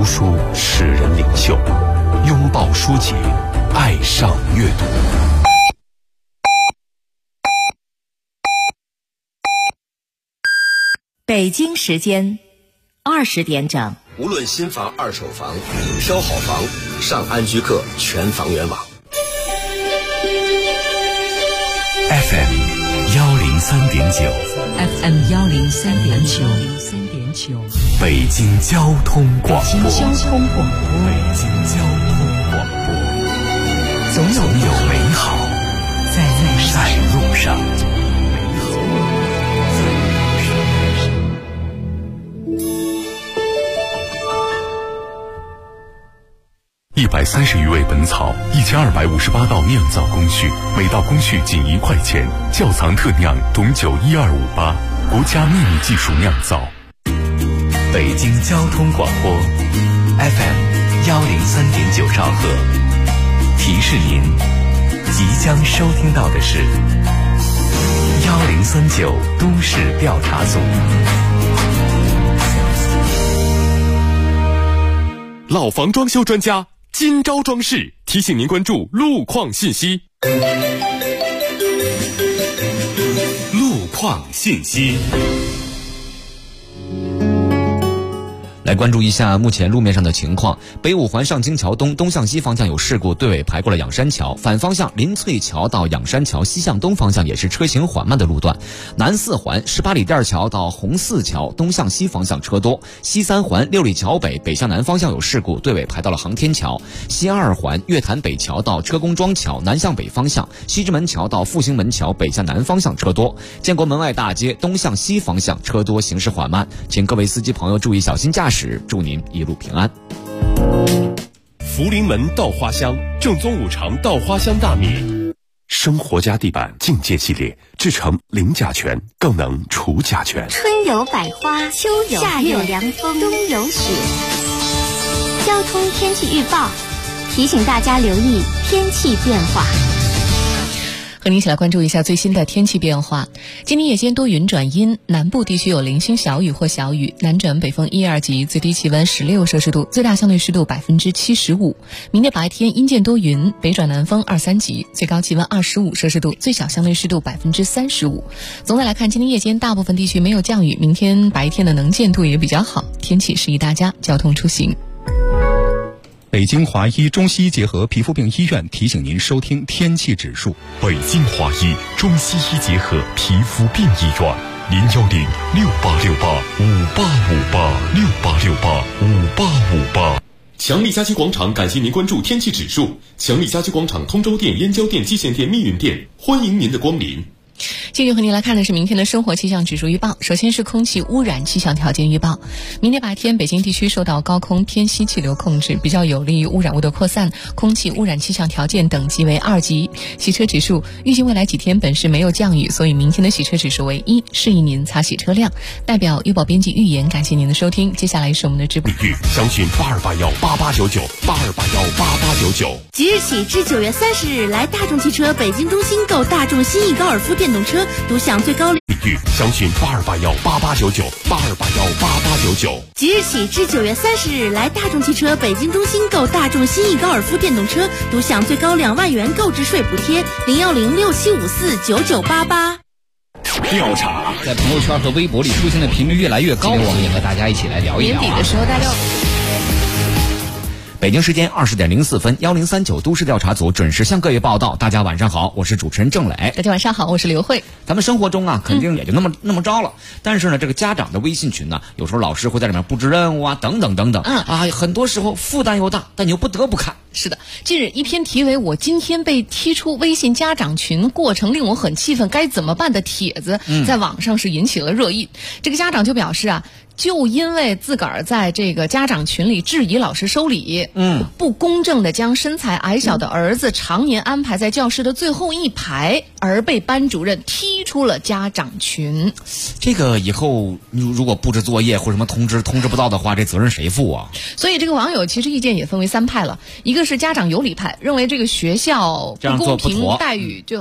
读书使人领袖，拥抱书籍，爱上阅读。 北京时间20点整。 无论新房、二手房，挑好房，上安居客全房源网。 FM 103.9 FM 103.9 北京交通广播。 北京交通广播。 北京交通广播。 总有美好在路上。130余味本草，1258道酿造工序，每道工序仅1块钱。窖藏特酿董酒1258，国家秘密技术酿造。北京交通广播 FM 103.9兆赫，提示您即将收听到的是1039都市调查组。老房装修专家今朝装饰提醒您关注路况信息。路况信息。 来关注一下目前路面上的情况。北五环上京桥东向西方向有事故，队尾排过了仰山桥，反方向林翠桥到仰山桥西向东方向也是车行缓慢的路段。南四环18里店桥到红四桥东向西方向车多。西三环6里桥北向南方向有事故，队尾排到了航天桥。西二环月坛北桥到车公庄桥南向北方向，西直门桥到复兴门桥北向南方向车多。建国门外大街东向西方向车多，行驶缓慢，请各位司机朋友注意小心驾驶，祝您一路平安。 福临门稻花香，正宗五常稻花香大米，生活家地板净健系列，制成零甲醛，更能除甲醛。 春有百花，秋有夏有凉风，冬有雪。交通天气预报提醒大家留意天气变化。 和您一起来关注一下最新的天气变化。今天夜间多云转阴，南部地区有零星小雨或小雨，南转北风1、2级，最低气温16摄氏度，最大相对湿度75%。明天白天阴间多云，北转南风2、3级，最高气温25摄氏度，最小相对湿度35%。总的来看，今天夜间大部分地区没有降雨，明天白天的能见度也比较好，天气适宜大家交通出行。 北京华医中西医结合皮肤病医院提醒您收听天气指数。 北京华医中西医结合皮肤病医院，0106868585858强力家居广场感谢您关注天气指数。强力家居广场通州店、燕郊店、蓟县店、密云店，欢迎您的光临。 继续和您来看的是明天的生活气象指数预报。首先是空气污染气象条件预报。明天白天北京地区受到高空偏西气流控制，比较有利于污染物的扩散，空气污染气象条件等级为2级。洗车指数预计未来几天本市没有降雨，所以明天的洗车指数为1，适宜您擦洗车辆。代表预报编辑预言，感谢您的收听。接下来是我们的直播。 详询82818899，82818899。 即日起至9月30日，来大众汽车北京中心购大众新翼高尔夫电动车，独享最高详询82818899，82818899。 即日起至9月30日，来大众汽车北京中心购大众新翼高尔夫电动车，独享最高2万元购置税补贴，01067549988。 调查在朋友圈和微博里出现的频率越来越高，我们也和大家一起来聊一聊。 年底的时候，大家北京时间20点04分，1039都市调查组准时向各位报道。大家晚上好，我是主持人郑磊。 大家晚上好，我是刘慧。 咱们生活中啊，肯定也就那么着了。但是呢，这个家长的微信群呢，有时候老师会在里面布置任务啊，等等等等。很多时候负担又大，但你又不得不看。 是的，近日一篇题为"我今天被踢出微信家长群，过程令我很气愤，该怎么办"的帖子，在网上是引起了热议。这个家长就表示啊，就因为自个儿在这个家长群里质疑老师收礼，不公正的将身材矮小的儿子常年安排在教室的最后一排，而被班主任踢出了家长群。 这个以后如果布置作业或什么通知不到的话，这责任谁负啊？ 所以这个网友其实意见也分为3派了，一个是家长有理派，认为这个学校不公平待遇就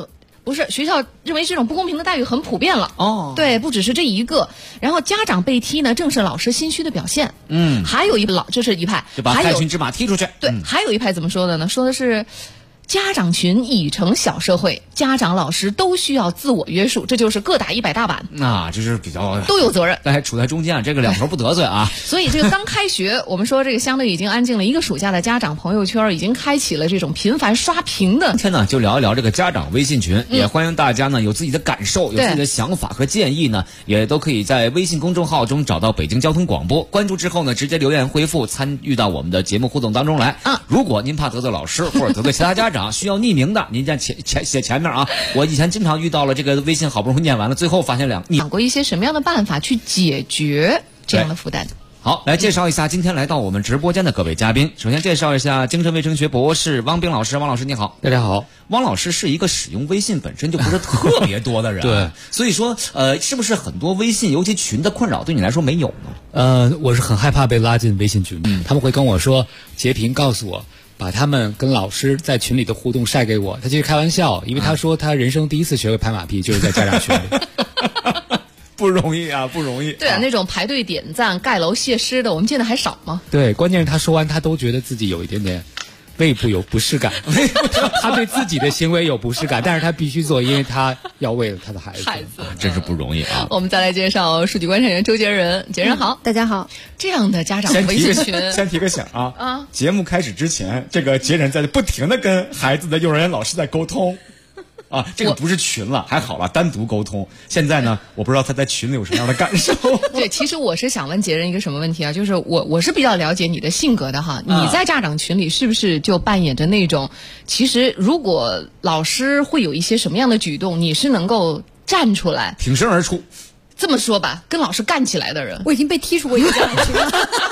不是，学校认为这种不公平的待遇很普遍了。 哦， 对，不只是这一个。然后家长被踢呢，正是老师心虚的表现。还有这是一派， 就把害群之马踢出去。 对，还有一派怎么说的呢？说的是家长群已成小社会，家长老师都需要自我约束，这就是各打100大板。 就是比较都有责任， 但还处在中间啊，这个两头不得罪啊。 所以这个刚开学，我们说这个相对已经安静了一个暑假的家长朋友圈，已经开启了这种频繁刷屏的。 今天呢，就聊一聊这个家长微信群，也欢迎大家呢有自己的感受，有自己的想法和建议呢，也都可以在微信公众号中找到北京交通广播，关注之后呢，直接留言回复，参与到我们的节目互动当中来。如果您怕得罪老师或者得罪其他家长，需要匿名的，您在写前面啊。我以前经常遇到了这个微信好不容易念完了，最后发现想过一些什么样的办法去解决这样的负担？ 好，来介绍一下今天来到我们直播间的各位嘉宾。首先介绍一下精神卫生学博士汪冰老师。汪老师你好。 大家好。 汪老师是一个使用微信本身就不是特别多的人。 对， 所以说是不是很多微信尤其群的困扰对你来说没有呢？ 我是很害怕被拉进微信群。他们会跟我说截屏告诉我，把他们跟老师在群里的互动晒给我。他其实开玩笑，因为他说他人生第一次学会拍马屁就是在家长群里。 不容易啊，不容易。 对啊，那种排队点赞、盖楼谢师的，我们见的还少吗？ 对，关键是他说完，他都觉得自己有一点点胃部有不适感。他对自己的行为有不适感，但是他必须做，因为他要为了他的孩子。 真是不容易啊。 我们再来介绍数据观察员周杰仁。杰仁好。 大家好。 这样的家长微信群， 先提个醒啊。节目开始之前，这个杰仁在不停的跟孩子的幼儿园老师在沟通。这个不是群了，还好了，单独沟通。现在呢，我不知道他在群里有什么样的感受。 对，其实我是想问杰仁一个什么问题啊？就是我是比较了解你的性格的哈。你在家长群里是不是就扮演着那种，其实如果老师会有一些什么样的举动，你是能够站出来挺身而出？ 这么说吧，跟老师干起来的人。 我已经被踢出过一个家长群了。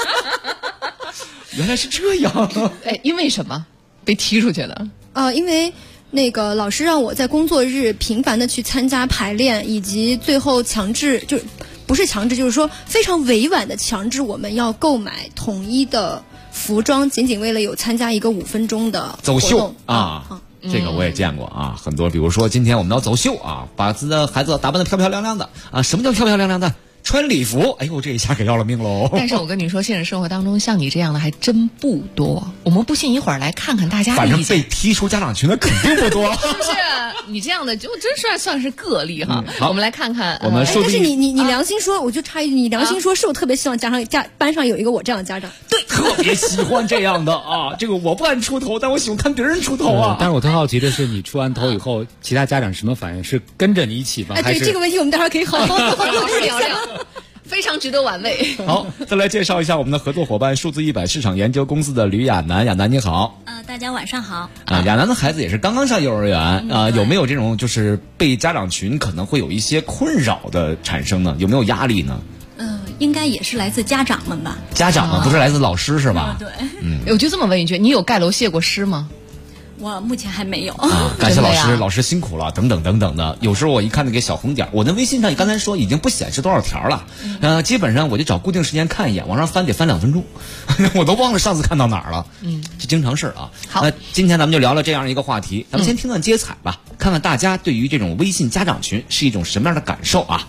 原来是这样。 因为什么被踢出去的？ 因为那个老师让我在工作日频繁的去参加排练，以及最后强制，就不是强制，就是说非常委婉的强制我们要购买统一的服装，仅仅为了有参加一个5分钟的走秀啊。这个我也见过啊，很多，比如说今天我们要走秀啊，把自己的孩子打扮得漂漂亮亮的啊。什么叫漂漂亮亮的？穿礼服，哎呦，这一下可要了命喽！ 但是我跟你说，现实生活当中像你这样的还真不多。我们不信，一会儿来看看大家的意见。 反正被踢出家长群的肯定不多。 是不是？你这样的就真算是个例哈。好，我们来看看。 我们但是你良心说，我就插一句，你良心说，是我特别希望班上有一个我这样的家长。 对，特别喜欢这样的啊。这个我不爱出头，但我喜欢看别人出头啊。 但是我特好奇的是，你出完头以后，其他家长什么反应？是跟着你一起吗？ 对这个问题，我们待会儿可以好好聊聊。非常值得玩味。 好，再来介绍一下我们的合作伙伴数字100市场研究公司的吕亚楠。亚楠你好。 大家晚上好。 亚楠的孩子也是刚刚上幼儿园有没有这种就是被家长群可能会有一些困扰的产生呢？有没有压力呢？ 应该也是来自家长们吧。 家长们不是来自老师是吧？ 对。 我就这么问一句，你有盖楼谢过师吗？ 我目前还没有。 感谢老师，老师辛苦了，等等等等的。有时候我一看那个小红点，我的微信上你刚才说已经不显示多少条了，基本上我就找固定时间看一眼，往上翻得翻2分钟，我都忘了上次看到哪儿了。这经常事儿啊。 好， 那今天咱们就聊聊这样一个话题，咱们先听段接彩吧，看看大家对于这种微信家长群是一种什么样的感受啊。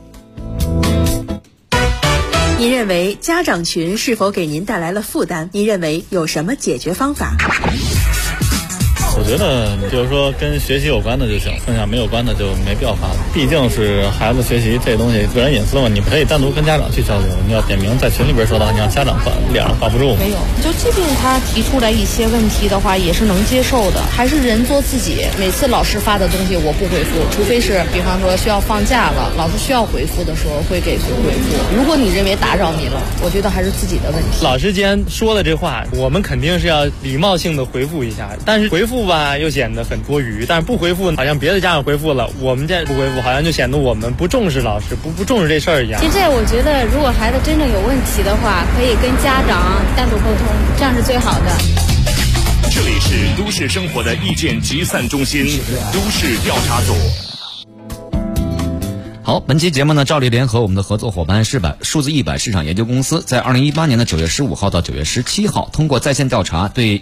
您认为家长群是否给您带来了负担？您认为有什么解决方法？ 我觉得就是说跟学习有关的就行，剩下没有关的就没必要发了。毕竟是孩子学习这东西个人隐私嘛，你不可以单独跟家长去交流，你要点名在群里边说到，你让家长管，脸上挂不住。 没有，就即便他提出来一些问题的话，也是能接受的。还是人做自己，每次老师发的东西我不回复，除非是比方说需要放假了，老师需要回复的时候会给回复。如果你认为打扰你了，我觉得还是自己的问题。 老师既然说了这话，我们肯定是要礼貌性的回复一下，但是回复吧又显得很多余，但是不回复好像别的家长回复了，我们这不回复好像就显得我们不重视老师，不重视这事儿一样。 其实我觉得如果孩子真正有问题的话，可以跟家长单独沟通，这样是最好的。 这里是都市生活的意见集散中心，都市调查组。 好，本期节目呢，照例联合我们的合作伙伴数字100市场研究公司，在2018年的9月15号到9月17号，通过在线调查，对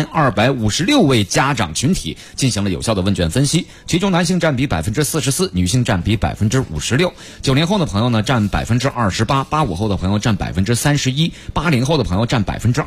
1256位家长群体进行了有效的问卷分析，其中男性占比44%，女性占比56%，90后的朋友呢占28%，85后的朋友占31%，80后的朋友占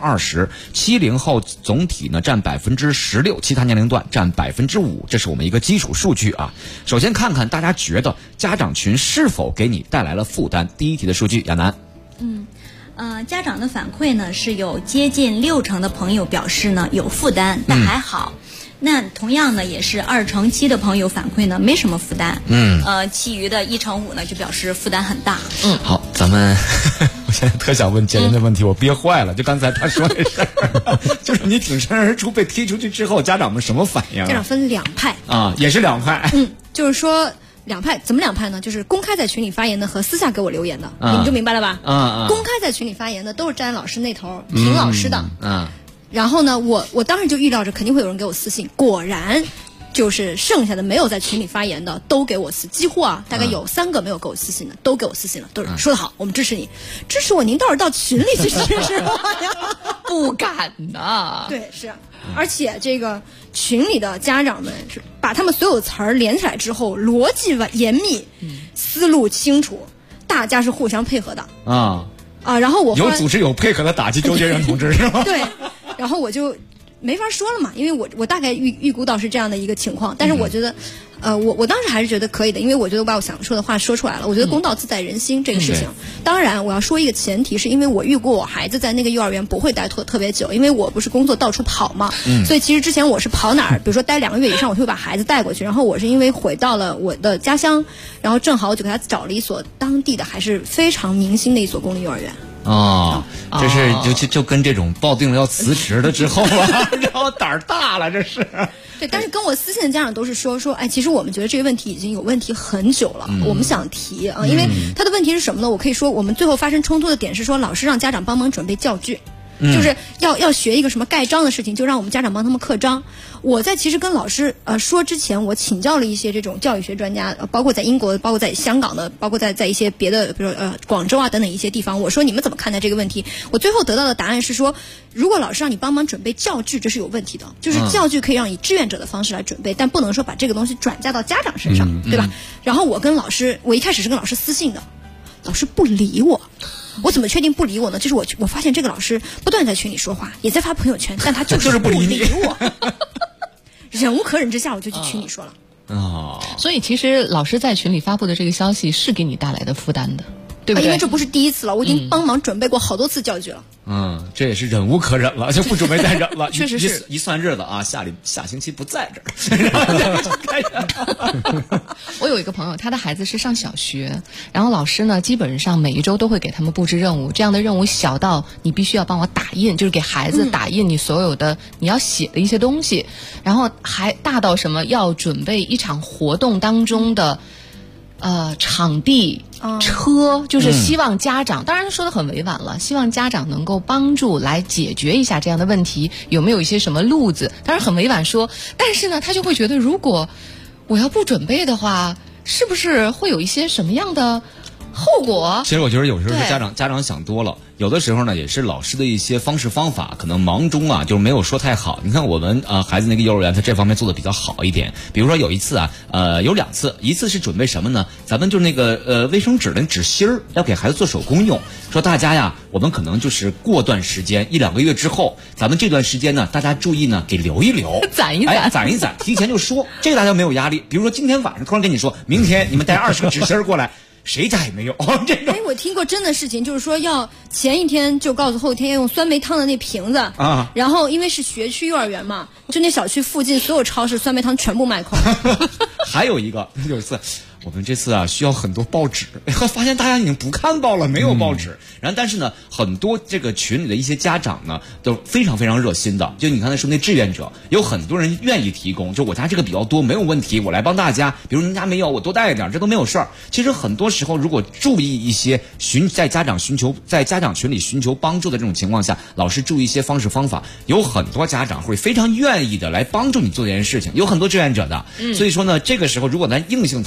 20%，70后总体呢占16%，其他年龄段占5%，这是我们一个基础数据啊。首先看看大家觉得家长群是否给你带来了负担？第一题的数据，亚楠。 家长的反馈呢是有接近60%的朋友表示呢有负担，但还好。那同样呢，也是2成7的朋友反馈呢没什么负担。其余的1成5呢就表示负担很大。 好，咱们我现在特想问杰林的问题，我憋坏了。就刚才他说的事儿，就是你挺身而出被踢出去之后，家长们什么反应？ 家长分2派啊，也是2派。 就是说。2派怎么2派呢？就是公开在群里发言的和私下给我留言的，你们就明白了吧？公开在群里发言的都是站在老师那头评老师的。然后呢，我当时就预料着肯定会有人给我私信，果然就是剩下的没有在群里发言的都给我几乎大概有3个没有给我私信的都给我私信了，都是说得好，我们支持你，支持我，您倒是到群里去支持我呀。 不敢的。 对，是。而且这个群里的家长们是把他们所有词儿连起来之后，逻辑严密，思路清楚，大家是互相配合的然后我有组织有配合的打击周杰伦同志是吗？ 对，然后我就没法说了嘛，因为我大概预估到是这样的一个情况，但是我觉得。我当时还是觉得可以的，因为我觉得我把我想说的话说出来了。我觉得公道自在人心这个事情，当然我要说一个前提，是因为我预估我孩子在那个幼儿园不会待特别久，因为我不是工作到处跑嘛，所以其实之前我是跑哪儿，比如说待2个月以上，我就会把孩子带过去。然后我是因为回到了我的家乡，然后正好我就给他找了一所当地的还是非常明星的一所公立幼儿园。 这是就跟这种抱定了要辞职了之后然后胆儿大了，这是。 对，但是跟我私信的家长都是说，哎，其实我们觉得这个问题已经有问题很久了，我们想提啊，因为他的问题是什么呢？我可以说，我们最后发生冲突的点是说，老师让家长帮忙准备教具。就是要学一个什么盖章的事情，就让我们家长帮他们刻章。我在其实跟老师说之前，我请教了一些这种教育学专家，包括在英国，包括在香港的，包括在一些别的，比如说广州等等一些地方。我说你们怎么看待这个问题？我最后得到的答案是说，如果老师让你帮忙准备教具，这是有问题的。就是教具可以让以志愿者的方式来准备，但不能说把这个东西转嫁到家长身上，对吧？然后我一开始是跟老师私信的，老师不理我。我怎么确定不理我呢？就是我发现这个老师不断在群里说话，也在发朋友圈，但他就是不理我。忍无可忍之下，我就去群里说了。 所以其实老师在群里发布的这个消息是给你带来的负担的，对不对？ 因为这不是第一次了，我已经帮忙准备过好多次教具了。 这也是忍无可忍了，就不准备再忍了。 确实是一算日子啊，下星期不在这儿。 我有一个朋友，他的孩子是上小学，然后老师呢基本上每一周都会给他们布置任务，这样的任务小到你必须要帮我打印，就是给孩子打印你所有的你要写的一些东西，然后还大到什么要准备一场活动当中的场地车，就是希望家长，当然说的很委婉了，希望家长能够帮助来解决一下这样的问题，有没有一些什么路子，当然很委婉说，但是呢他就会觉得如果我要不准备的话，是不是会有一些什么样的后果？ 其实我觉得有时候是家长想多了，有的时候呢也是老师的一些方式方法可能忙中就是没有说太好。你看我们孩子那个幼儿园，他这方面做的比较好一点。比如说有一次有2次，一次是准备什么呢？咱们就是那个卫生纸的纸芯儿要给孩子做手工用，说大家呀，我们可能就是过段时间1-2个月之后，咱们这段时间呢，大家注意呢给留一留， 攒一攒，提前就说，这个大家没有压力。比如说今天晚上突然跟你说，明天你们带20个纸芯儿过来。谁家也没有这种。 我听过真的事情，就是说要前一天就告诉后天要用酸梅汤的那瓶子然后因为是学区幼儿园嘛，就那小区附近所有超市酸梅汤全部卖空。 还有一次我们这次需要很多报纸，发现大家已经不看报了，没有报纸。然后但是呢，很多这个群里的一些家长呢，都非常非常热心的。就你刚才说那志愿者，有很多人愿意提供。就我家这个比较多，没有问题，我来帮大家。比如您家没有，我多带一点，这都没有事儿。其实很多时候，如果注意一些在家长群里寻求帮助的这种情况下，老师注意一些方式方法，有很多家长会非常愿意的来帮助你做这件事情。有很多志愿者的，所以说呢，这个时候如果咱硬性摊派或者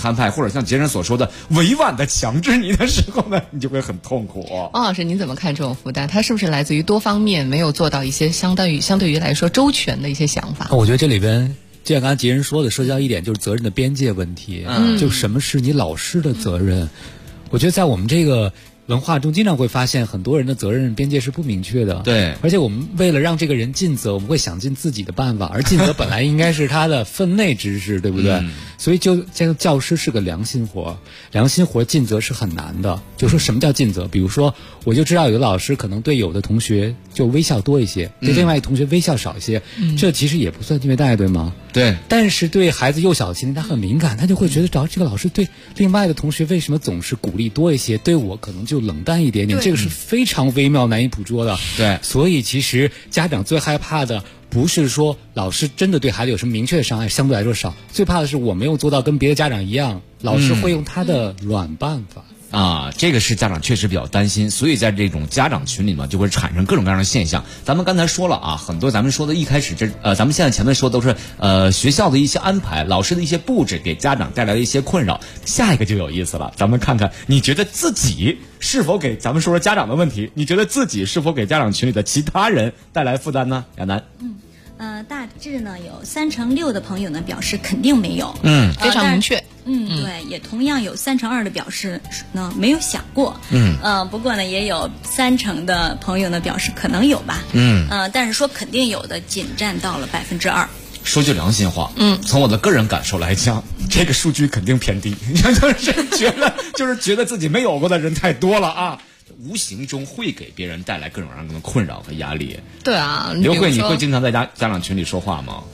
或者像杰人所说的委婉的强制你的时候呢，你就会很痛苦。 王老师，您怎么看这种负担？它是不是来自于多方面没有做到一些相对于来说周全的一些想法？ 我觉得这里边就像刚才杰人说的，涉及到一点就是责任的边界问题。就什么是你老师的责任？我觉得在我们这个文化中经常会发现很多人的责任边界是不明确的。 对， 而且我们为了让这个人尽责，我们会想尽自己的办法，而尽责本来应该是他的分内之事，对不对？所以就这个教师是个良心活，良心活尽责是很难的。就说什么叫尽责？比如说，我就知道有的老师可能对有的同学就微笑多一些，对另外一个同学微笑少一些，这其实也不算虐待，对吗？ 对。 但是对孩子幼小的心灵，他很敏感，他就会觉得找这个老师对另外的同学为什么总是鼓励多一些，对我可能就冷淡一点点，这个是非常微妙难以捕捉的。 对， 所以其实家长最害怕的不是说老师真的对孩子有什么明确的伤害，相对来说少，最怕的是我没有做到跟别的家长一样，老师会用他的软办法。 这个是家长确实比较担心，所以在这种家长群里面就会产生各种各样的现象。咱们刚才说了啊，很多咱们说的一开始咱们现在前面说的都是学校的一些安排，老师的一些布置给家长带来的一些困扰。下一个就有意思了，咱们看看你觉得自己是否给咱们说家长的问题，你觉得自己是否给家长群里的其他人带来负担呢？亚楠。 大致呢有36%的朋友呢表示肯定没有， 非常明确。 对，也同样有2%的表示呢没有想过，不过呢也有30%的朋友呢表示可能有吧，但是说肯定有的仅占到了2%。 说句良心话，从我的个人感受来讲，这个数据肯定偏低，就是觉得自己没有过的人太多了啊。无形中会给别人带来各种各样的困扰和压力。 对啊， 刘慧，你会经常在家长群里说话吗？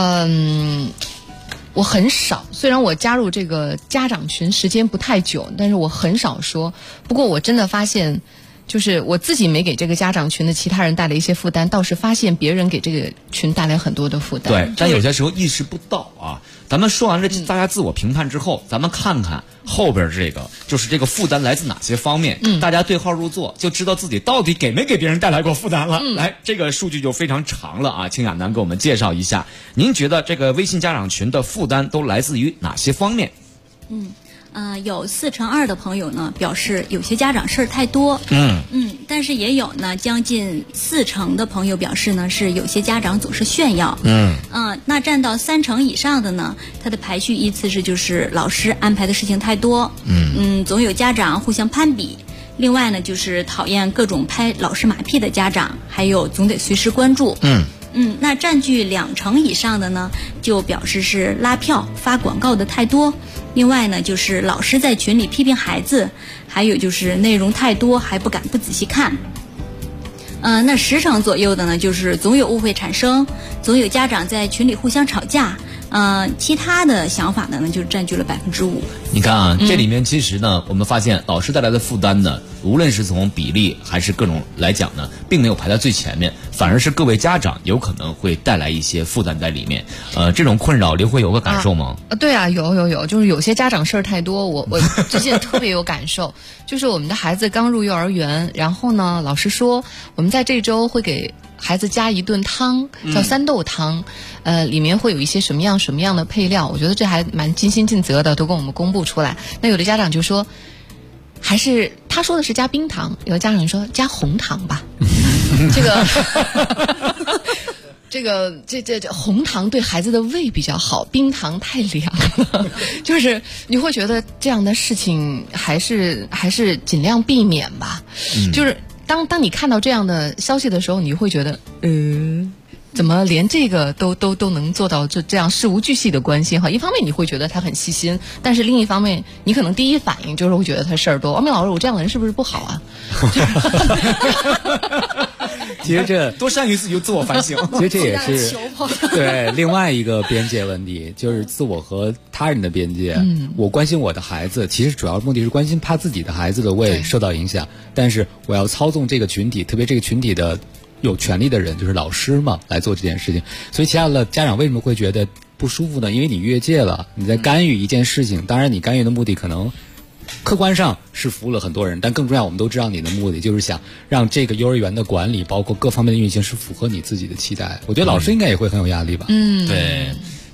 我很少，虽然我加入这个家长群时间不太久，但是我很少说。不过我真的发现，就是我自己没给这个家长群的其他人带来一些负担，倒是发现别人给这个群带来很多的负担。 对，但有些时候意识不到啊。咱们说完了大家自我评判之后，咱们看看后边这个，就是这个负担来自哪些方面，大家对号入座，就知道自己到底给没给别人带来过负担了。来，这个数据就非常长了啊，请亚楠给我们介绍一下，您觉得这个微信家长群的负担都来自于哪些方面？ 有4%的朋友呢表示有些家长事儿太多，但是也有呢将近40%的朋友表示呢是有些家长总是炫耀，那占到30%以上的呢，它的排序依次是就是老师安排的事情太多，总有家长互相攀比，另外呢就是讨厌各种拍老师马屁的家长，还有总得随时关注，那占据20%以上的呢，就表示是拉票发广告的太多。另外呢，就是老师在群里批评孩子，还有就是内容太多还不仔细看。那10%左右的呢，就是总有误会产生，总有家长在群里互相吵架。其他的想法呢，就占据了5%。 你看啊，这里面其实呢，我们发现老师带来的负担呢，无论是从比例还是各种来讲呢，并没有排在最前面，反而是各位家长有可能会带来一些负担在里面。这种困扰，刘慧有个感受吗？ 对啊，有，就是有些家长事儿太多，我最近特别有感受。就是我们的孩子刚入幼儿园，然后呢，老师说我们在这周会给孩子加一顿汤，叫3豆汤，里面会有一些什么样的配料，我觉得这还蛮尽心尽责的，都跟我们公布出来。那有的家长就说，还是他说的是加冰糖，有的家长说加红糖吧，这红糖对孩子的胃比较好，冰糖太凉了，就是你会觉得这样的事情还是尽量避免吧。就是当你看到这样的消息的时候，你会觉得怎么连这个都能做到这样事无巨细的关心哈？一方面你会觉得他很细心，但是另一方面你可能第一反应就是会觉得他事儿多。王明老师，我这样的人是不是不好啊？ 其实这多善于自我反省。 其实这也是对另外一个边界问题，就是自我和他人的边界。我关心我的孩子，其实主要目的是关心怕自己的孩子的胃受到影响，但是我要操纵这个群体，特别这个群体的有权利的人，就是老师嘛，来做这件事情。所以其他的家长为什么会觉得不舒服呢？因为你越界了，你在干预一件事情。当然你干预的目的可能客观上是服务了很多人，但更重要，我们都知道你的目的就是想让这个幼儿园的管理包括各方面的运行是符合你自己的期待。我觉得老师应该也会很有压力吧。 对。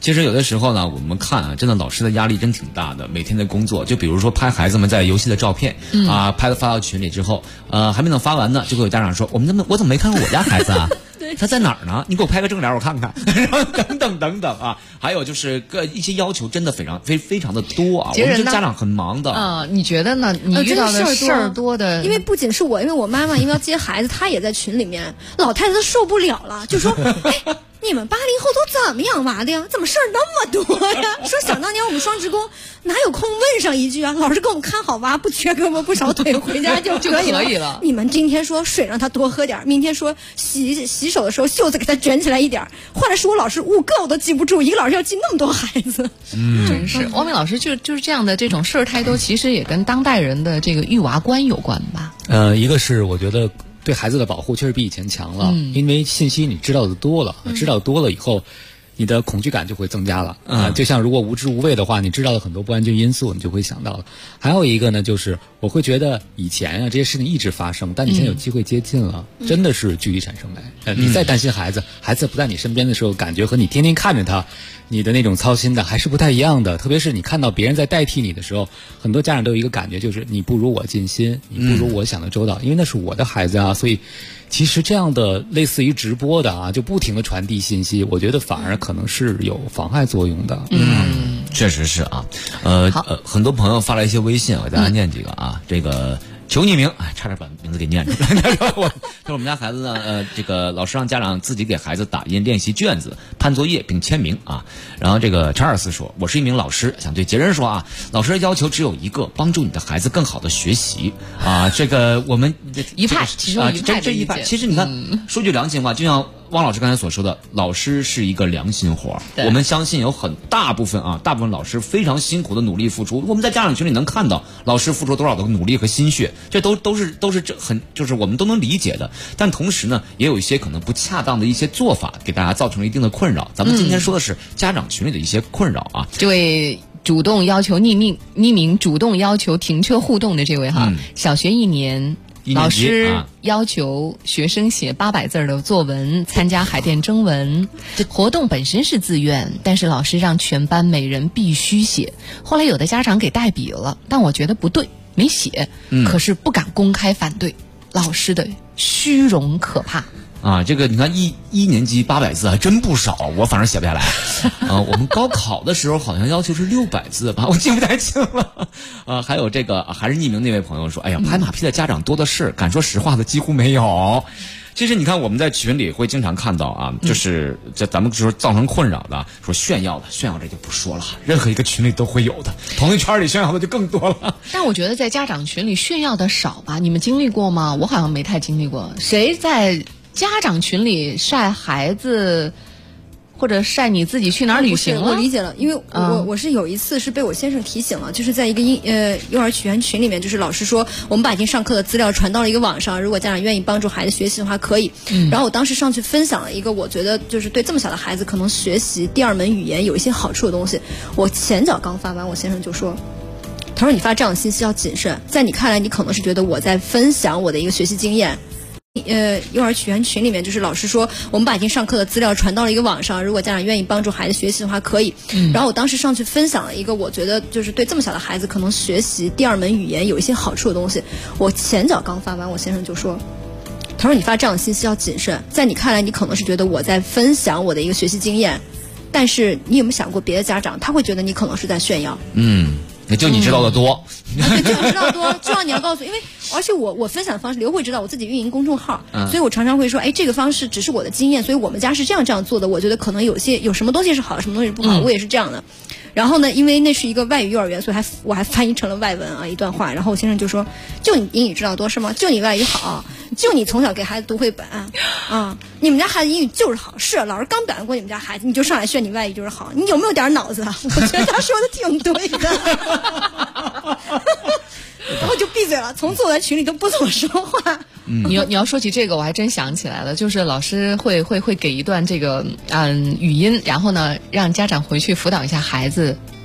其实有的时候呢，我们看啊，真的老师的压力真挺大的，每天的工作，就比如说拍孩子们在游戏的照片，发到群里之后，还没等发完呢，就会有家长说，我怎么没看过我家孩子啊？他在哪儿呢？你给我拍个正脸我看看，然后等等啊，还有就是一些要求真的非常的多啊，我们这家长很忙的你觉得呢？你遇到的事儿多的， 因为不仅是我，因为我妈妈因为要接孩子，她也在群里面，老太太都受不了了，就说哎。你们80后都怎么养娃的呀？怎么事儿那么多呀？说想当年我们双职工哪有空问上一句啊？老师给我们看好娃，不缺胳膊不少腿，回家就可以了。你们今天说水让他多喝点，明天说洗手的时候袖子给他卷起来一点，换了是我老师5个我都记不住，一个老师要记那么多孩子。 真是汪明老师就是这样的这种事儿太多，其实也跟当代人的这个育娃观有关吧？ 一个是我觉得。对孩子的保护确实比以前强了，因为信息你知道的多了，知道多了以后，你的恐惧感就会增加了就像如果无知无畏的话，你知道了很多不安全因素，你就会想到了。还有一个呢，就是我会觉得以前这些事情一直发生，但你现在有机会接近了，真的是距离产生美。你再担心孩子不在你身边的时候，感觉和你天天看着他，你的那种操心的还是不太一样的。特别是你看到别人在代替你的时候，很多家长都有一个感觉，就是你不如我尽心，你不如我想的周到，因为那是我的孩子啊。所以其实这样的类似于直播的就不停的传递信息，我觉得反而可能是有妨害作用的。 确实是啊。很多朋友发来一些微信，我给大家念几个啊。这个求匿名，差点把名字给念出来。他说我们家孩子呢，这个老师让家长自己给孩子打印练习卷子、判作业并签名啊。然后这个查尔斯说，我是一名老师，想对杰人说啊，老师的要求只有一个，帮助你的孩子更好的学习啊。这个我们一派，其中这一派，其实你看，说句良心话，就像汪老师刚才所说的，老师是一个良心活，我们相信有大部分老师非常辛苦的努力付出，我们在家长群里能看到老师付出多少的努力和心血，这都是就是我们都能理解的。但同时呢，也有一些可能不恰当的一些做法，给大家造成了一定的困扰。咱们今天说的是家长群里的一些困扰啊。 这位主动要求匿名主动要求停车互动的这位小学1年。老师要求学生写800字的作文，参加海淀征文。活动本身是自愿，但是老师让全班每人必须写。后来有的家长给代笔了，但我觉得不对，没写。可是不敢公开反对，老师的虚荣可怕。 这个你看一年级800字还真不少，我反正写不下来。我们高考的时候好像要求是600字吧，我记不太清了。还有这个还是匿名那位朋友说，哎呀，拍马屁的家长多的是，敢说实话的几乎没有。其实你看我们在群里会经常看到就是咱们说造成困扰的，说炫耀这就不说了，任何一个群里都会有的，朋友圈里炫耀的就更多了。 但我觉得在家长群里炫耀的少吧，你们经历过吗？我好像没太经历过。谁在家长群里晒孩子，或者晒你自己去哪儿旅行了？ 我理解了，因为我是有一次是被我先生提醒了，就是在一个幼儿园群里面，就是老师说我们把已经上课的资料传到了一个网上，如果家长愿意帮助孩子学习的话可以。然后我当时上去分享了一个我觉得就是对这么小的孩子可能学习第2门语言有一些好处的东西。我前脚刚发完，我先生就说，他说你发这样的信息要谨慎，在你看来你可能是觉得我在分享我的一个学习经验。幼儿园群里面，就是老师说我们把已经上课的资料传到了一个网上，如果家长愿意帮助孩子学习的话可以。然后我当时上去分享了一个我觉得就是对这么小的孩子可能学习第2门语言有一些好处的东西。我前脚刚发完，我先生就说，他说你发这样的信息要谨慎，在你看来你可能是觉得我在分享我的一个学习经验，但是你有没有想过别的家长他会觉得你可能是在炫耀。 就你知道的多， 对，就你知道的多，就让你要告诉，因为而且我分享的方式，刘慧知道我自己运营公众号，所以我常常会说，这个方式只是我的经验，所以我们家是这样做的，我觉得可能有什么东西是好，什么东西是不好，我也是这样的。然后呢，因为那是一个外语幼儿园，所以我还翻译成了外文一段话。然后我先生就说，就你英语知道多是吗？就你外语好，就你从小给孩子读绘本你们家孩子英语就是好，是老师刚表扬过你们家孩子，你就上来炫你外语就是好，你有没有点脑子？我觉得他说的挺对的。然后就闭嘴了，从此我在群里都不怎么说话。 你要说起这个，我还真想起来了，就是老师会给一段这个语音，然后呢让家长回去辅导一下孩子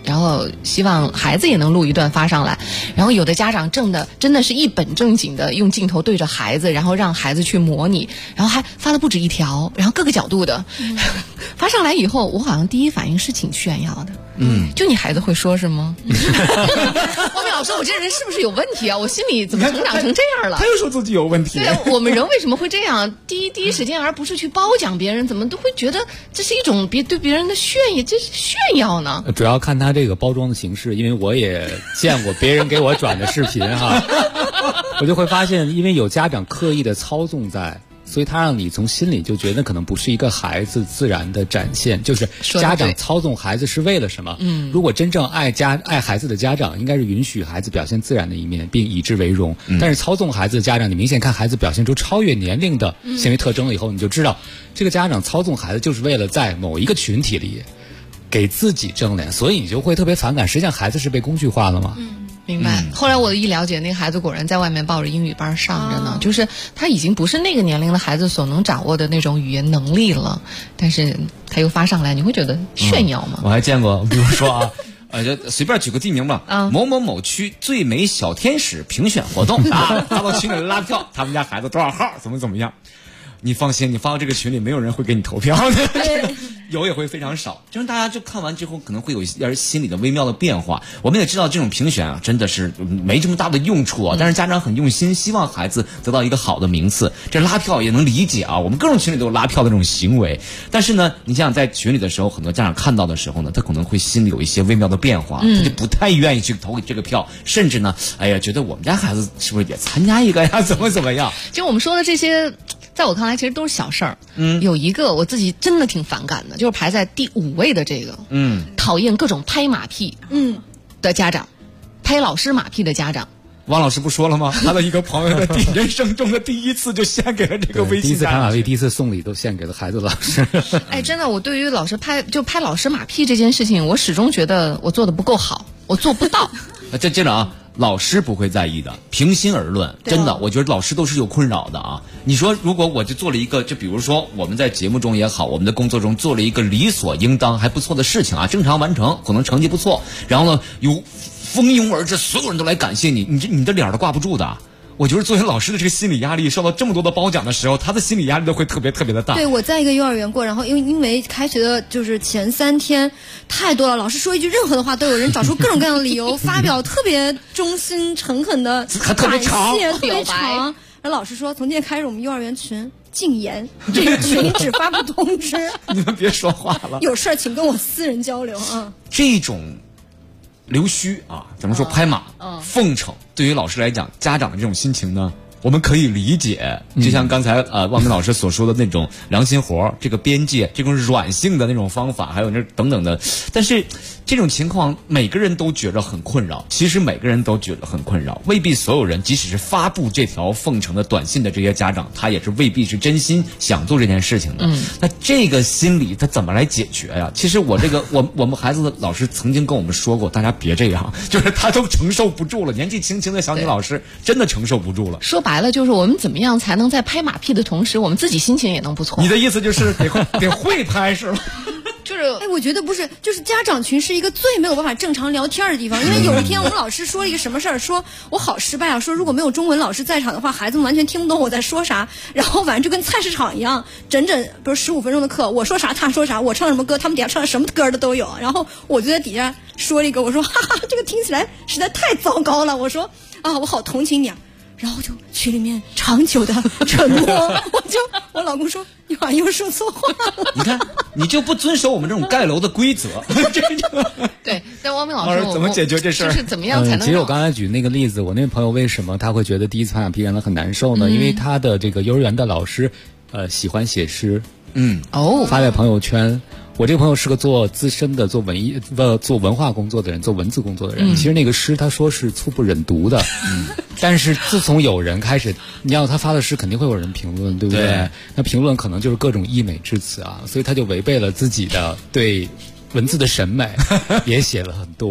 然后希望孩子也能录一段发上来。然后有的家长真的是一本正经的用镜头对着孩子，然后让孩子去模拟，然后还发了不止一条，然后各个角度的发上来以后，我好像第一反应是挺炫耀的。就你孩子会说是吗？汪明老师，我这人是不是有问题啊？我心里怎么成长成这样了？ 他又说自己有问题。 对，我们人为什么会这样？第一时间而不是去褒奖别人，怎么都会觉得这是一种对别人的炫耀呢？ 主要看他这个包装的形式，因为我也见过别人给我转的视频哈，我就会发现，因为有家长刻意的操纵在。所以他让你从心里就觉得可能不是一个孩子自然的展现，就是家长操纵孩子是为了什么？如果真正爱孩子的家长，应该是允许孩子表现自然的一面，并以之为荣。但是操纵孩子的家长，你明显看孩子表现出超越年龄的行为特征了以后，你就知道这个家长操纵孩子就是为了在某一个群体里给自己争脸，所以你就会特别反感。实际上孩子是被工具化了嘛？ 明白。后来我一了解，那个孩子果然在外面报着英语班上着呢，就是他已经不是那个年龄的孩子所能掌握的那种语言能力了，但是他又发上来，你会觉得炫耀吗？ 我还见过，比如说就随便举个地名吧，某某某区最美小天使评选活动发到群里拉票，他们家孩子多少号，怎么样？你放心，你发到这个群里，没有人会给你投票的，有也会非常少。就是大家就看完之后，可能会有一点心理的微妙的变化。我们也知道这种评选啊，真的是没这么大的用处啊。但是家长很用心，希望孩子得到一个好的名次。这拉票也能理解啊，我们各种群里都有拉票的这种行为。但是呢，你想想在群里的时候，很多家长看到的时候呢，他可能会心里有一些微妙的变化，他就不太愿意去投给这个票，甚至呢，觉得我们家孩子是不是也参加一个呀？怎么样？ 就我们说的这些。在我看来，其实都是小事儿。有一个我自己真的挺反感的，就是排在第5位的这个，讨厌各种拍马屁，的家长，拍老师马屁的家长。 汪老师不说了吗？他的一个朋友的人生中的第一次就献给了这个微信。 第一次拍马屁，第一次送礼都献给了孩子老师。 真的，我对于老师拍老师马屁这件事情，我始终觉得我做的不够好，我做不到。 这家长老师不会在意的，平心而论，真的，我觉得老师都是有困扰的啊。你说，如果我就做了一个，就比如说我们在节目中也好，我们的工作中做了一个理所应当还不错的事情啊，正常完成，可能成绩不错，然后呢，有蜂拥而至，所有人都来感谢你，你的脸都挂不住的。我觉得作为老师的这个心理压力，受到这么多的褒奖的时候，他的心理压力都会特别的大。 对，我在一个幼儿园过，然后因为开学的就是前3天太多了，老师说一句任何的话，都有人找出各种各样的理由，发表特别忠心诚恳的感谢，特别长。然后老师说，从今天开始我们幼儿园群禁言，这个群里只发布通知。 你们别说话了， 有事请跟我私人交流啊。 这种溜须啊，怎么说拍马奉承，对于老师来讲，家长的这种心情呢，我们可以理解。就像刚才汪明老师所说的那种良心活，这个边界，这种软性的那种方法，还有那等等的。但是这种情况每个人都觉得很困扰，其实每个人都觉得很困扰，未必所有人，即使是发布这条奉承的短信的这些家长，他也是未必是真心想做这件事情的。那这个心理他怎么来解决呀？其实我们孩子的老师曾经跟我们说过，大家别这样，就是他都承受不住了，年纪轻轻的小女老师真的承受不住了。 说白了就是我们怎么样才能在拍马屁的同时，我们自己心情也能不错。 你的意思就是得会拍是吗？ 就是我觉得不是，就是家长群是一个最没有办法正常聊天的地方。因为有一天我们老师说了一个什么事儿，说我好失败啊，说如果没有中文老师在场的话，孩子们完全听不懂我在说啥。然后反正就跟菜市场一样，整比如15分钟的课，我说啥他说啥，我唱什么歌，他们底下唱什么歌的都有。然后我就在底下说了一个，我说哈哈，这个听起来实在太糟糕了。我说啊，我好同情你啊。然后就群里面长久的沉默，我老公说你好像又说错话了。 你看，你就不遵守我们这种盖楼的规则。 对，但汪明老师怎么解决这事儿？ 就是怎么样才能？ 其实我刚才举那个例子，我那个朋友为什么他会觉得第一次拍马屁让他很难受呢？因为他的这个幼儿园的老师，喜欢写诗，发在朋友圈。我这个朋友是个做资深的做文化工作的人，做文字工作的人。其实那个诗他说是粗不忍读的，但是自从有人开始，你要他发的诗肯定会有人评论，对不对？那评论可能就是各种溢美之词啊，所以他就违背了自己的对文字的审美，也写了很多。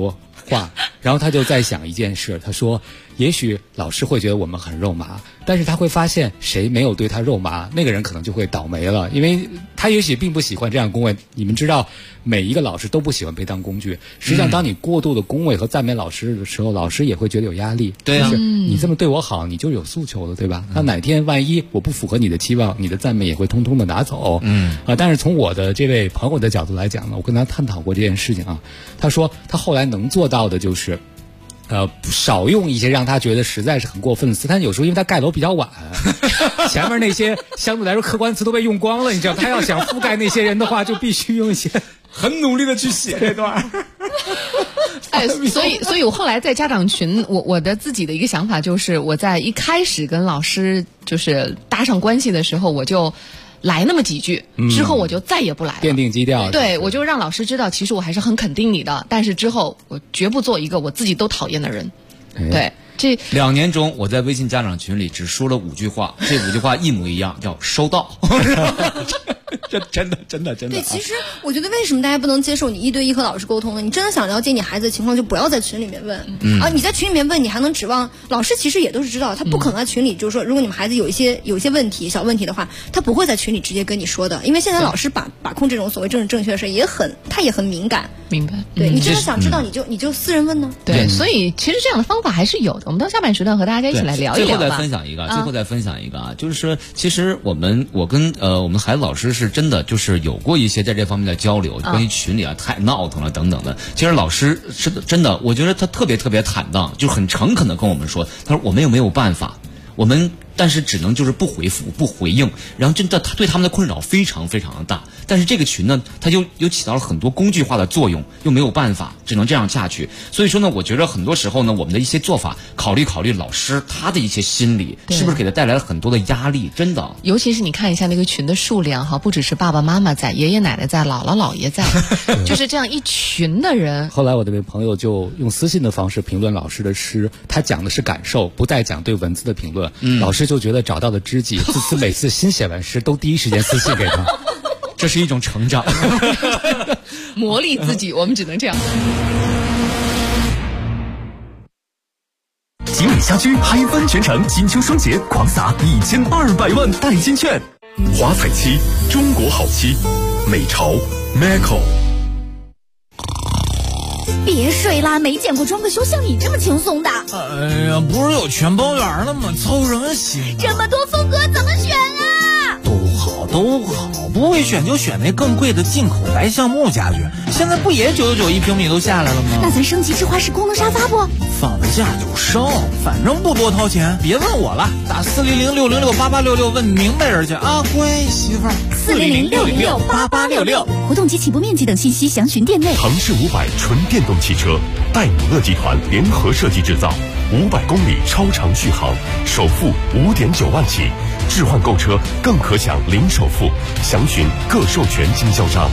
话，然后他就在想一件事，他说也许老师会觉得我们很肉麻，但是他会发现谁没有对他肉麻，那个人可能就会倒霉了，因为他也许并不喜欢这样恭维。你们知道每一个老师都不喜欢被当工具，实际上当你过度的恭维和赞美老师的时候，老师也会觉得有压力。 对啊， 就是你这么对我好，你就有诉求了，对吧？那哪天万一我不符合你的期望，你的赞美也会通通的拿走。但是从我的这位朋友的角度来讲呢，我跟他探讨过这件事情啊，他说他后来能做到的就是少用一些让他觉得实在是很过分的词。他有时候因为他盖楼比较晚，前面那些相对来说客观词都被用光了，你知道，他要想覆盖那些人的话，就必须用一些很努力的去写这段。 所以我后来在家长群，我的自己的一个想法就是，我在一开始跟老师就是搭上关系的时候，我就来那么几句，之后我就再也不来了， 奠定基调。 对，我就让老师知道，其实我还是很肯定你的，但是之后我绝不做一个我自己都讨厌的人。对，这 2年中，我在微信家长群里只说了5句话，这5句话一模一样，叫收到。 这真的。 对，其实我觉得为什么大家不能接受你1对1和老师沟通呢？你真的想了解你孩子的情况，就不要在群里面问。你在群里面问，你还能指望老师？其实也都是知道，他不可能在群里就是说，如果你们孩子有一些问题、小问题的话，他不会在群里直接跟你说的，因为现在老师把控这种所谓政治正确的事他也很敏感。 明白？ 对，你真的想知道，你就私人问呢。 对，所以其实这样的方法还是有的。我们到下半时段和大家一起来聊一聊吧。 最后再分享一个啊，就是说，其实我跟我们孩子老师是真的就是有过一些在这方面的交流，关于群里啊太闹腾了等等的。其实老师是真的，我觉得他特别坦荡，就很诚恳的跟我们说，他说我们也没有办法，但是只能就是不回复不回应，然后真的他对他们的困扰非常非常的大。但是这个群呢，它就又起到了很多工具化的作用，又没有办法，只能这样下去。所以说呢，我觉得很多时候呢，我们的一些做法，考虑老师他的一些心理，是不是给他带来了很多的压力？真的， 尤其是你看一下那个群的数量哈，不只是爸爸妈妈在，爷爷奶奶在，姥姥姥爷在，就是这样一群的人。 后来我的那朋友就用私信的方式评论老师的诗，他讲的是感受，不再讲对文字的评论。老师就觉得找到了知己，自此每次新写完诗都第一时间私信给他。 这是一种成长， 磨砺自己，我们只能这样。 吉美家居嗨翻全城，金秋双节狂撒1200万代金券，华彩漆，中国好漆，美潮 Macco。 别睡啦，没见过装个修像你这么轻松的。 哎呀，不是有全包圆了吗？凑什么心啊？ 这么多风格怎么选啊？ 都好，不会选就选那更贵的进口白橡木家具，现在不也999一平米都下来了吗？ 那咱升级智化式功能沙发不？ 放了假就升，反正不多掏钱。别问我了，打400-606-8866问明白人去啊，乖媳妇儿。 400-606-8866，活动及起步面积等信息详询店内。 腾势500纯电动汽车，戴姆勒集团联合设计制造，500公里超长续航，首付5.9万起，置换购车更可享零首付，详询各授权经销商。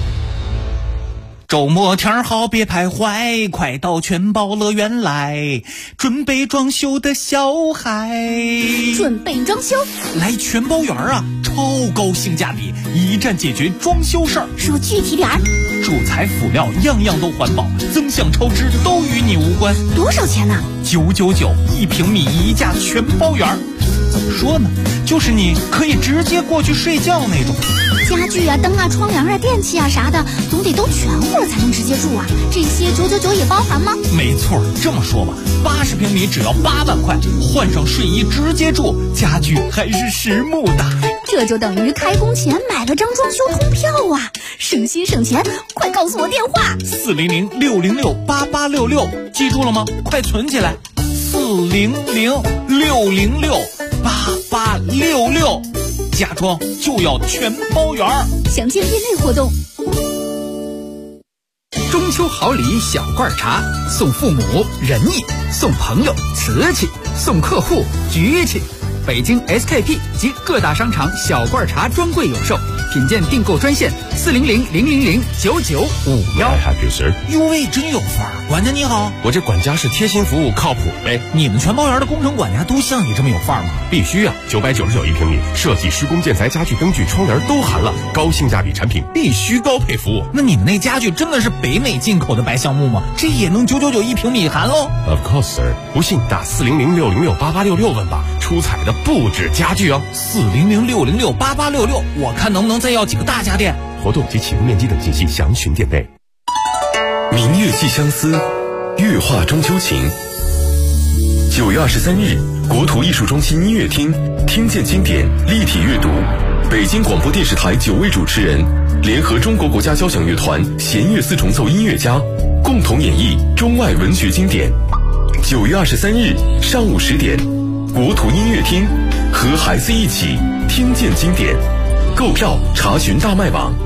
周末天好别徘徊，快到全包乐园来，准备装修的小孩。 准备装修来全包园啊，超高性价比，一站解决装修事儿。 说具体点儿， 主材辅料样样都环保，增项超支都与你无关。 多少钱呢 ？999一平米一价全包园。怎么说呢，就是你可以直接过去睡觉那种。 家具啊、灯啊、窗帘啊、电器啊啥的，总得都全乎了才能直接住啊。这些999也包含吗？ 没错，这么说吧，80平米只要8万块，换上睡衣直接住，家具还是实木的。 这就等于开工前买了张装修通票啊，省心省钱。快告诉我电话 400-606-8866，记住了吗？快存起来，400-606-8866，家装就要全包圆。 详见店内活动。 中秋好礼小罐茶，送父母仁义，送朋友瓷器，送客户局气。北京 SKP 及各大商场小罐茶专柜有售， 品鉴订购专线400-000-995 哟喂，真有范儿！管家你好， 我这管家是贴心服务，靠谱呗。 你们全包园的工程管家都像你这么有范儿吗？ 必须啊！999一平米，设计、施工、建材、家具、灯具、窗帘都含了，高性价比产品必须高配服务。 那你们那家具真的是北美进口的白橡木吗？这也能999一平米含喽 ？Of course, sir。不信打400-606-8866问吧，出彩的不止家具哦。 400-606-8866，我看能不能再要几个大家电。 活动及启用面积等信息详询店内。 明月寄相思，月画中秋情。9月23日，国土艺术中心音乐厅听见经典立体阅读，北京广播电视台9位主持人联合中国国家交响乐团弦乐四重奏音乐家，共同演绎中外文学经典。9月23日上午10点，国土音乐厅和孩子一起听见经典。购票查询大麦网。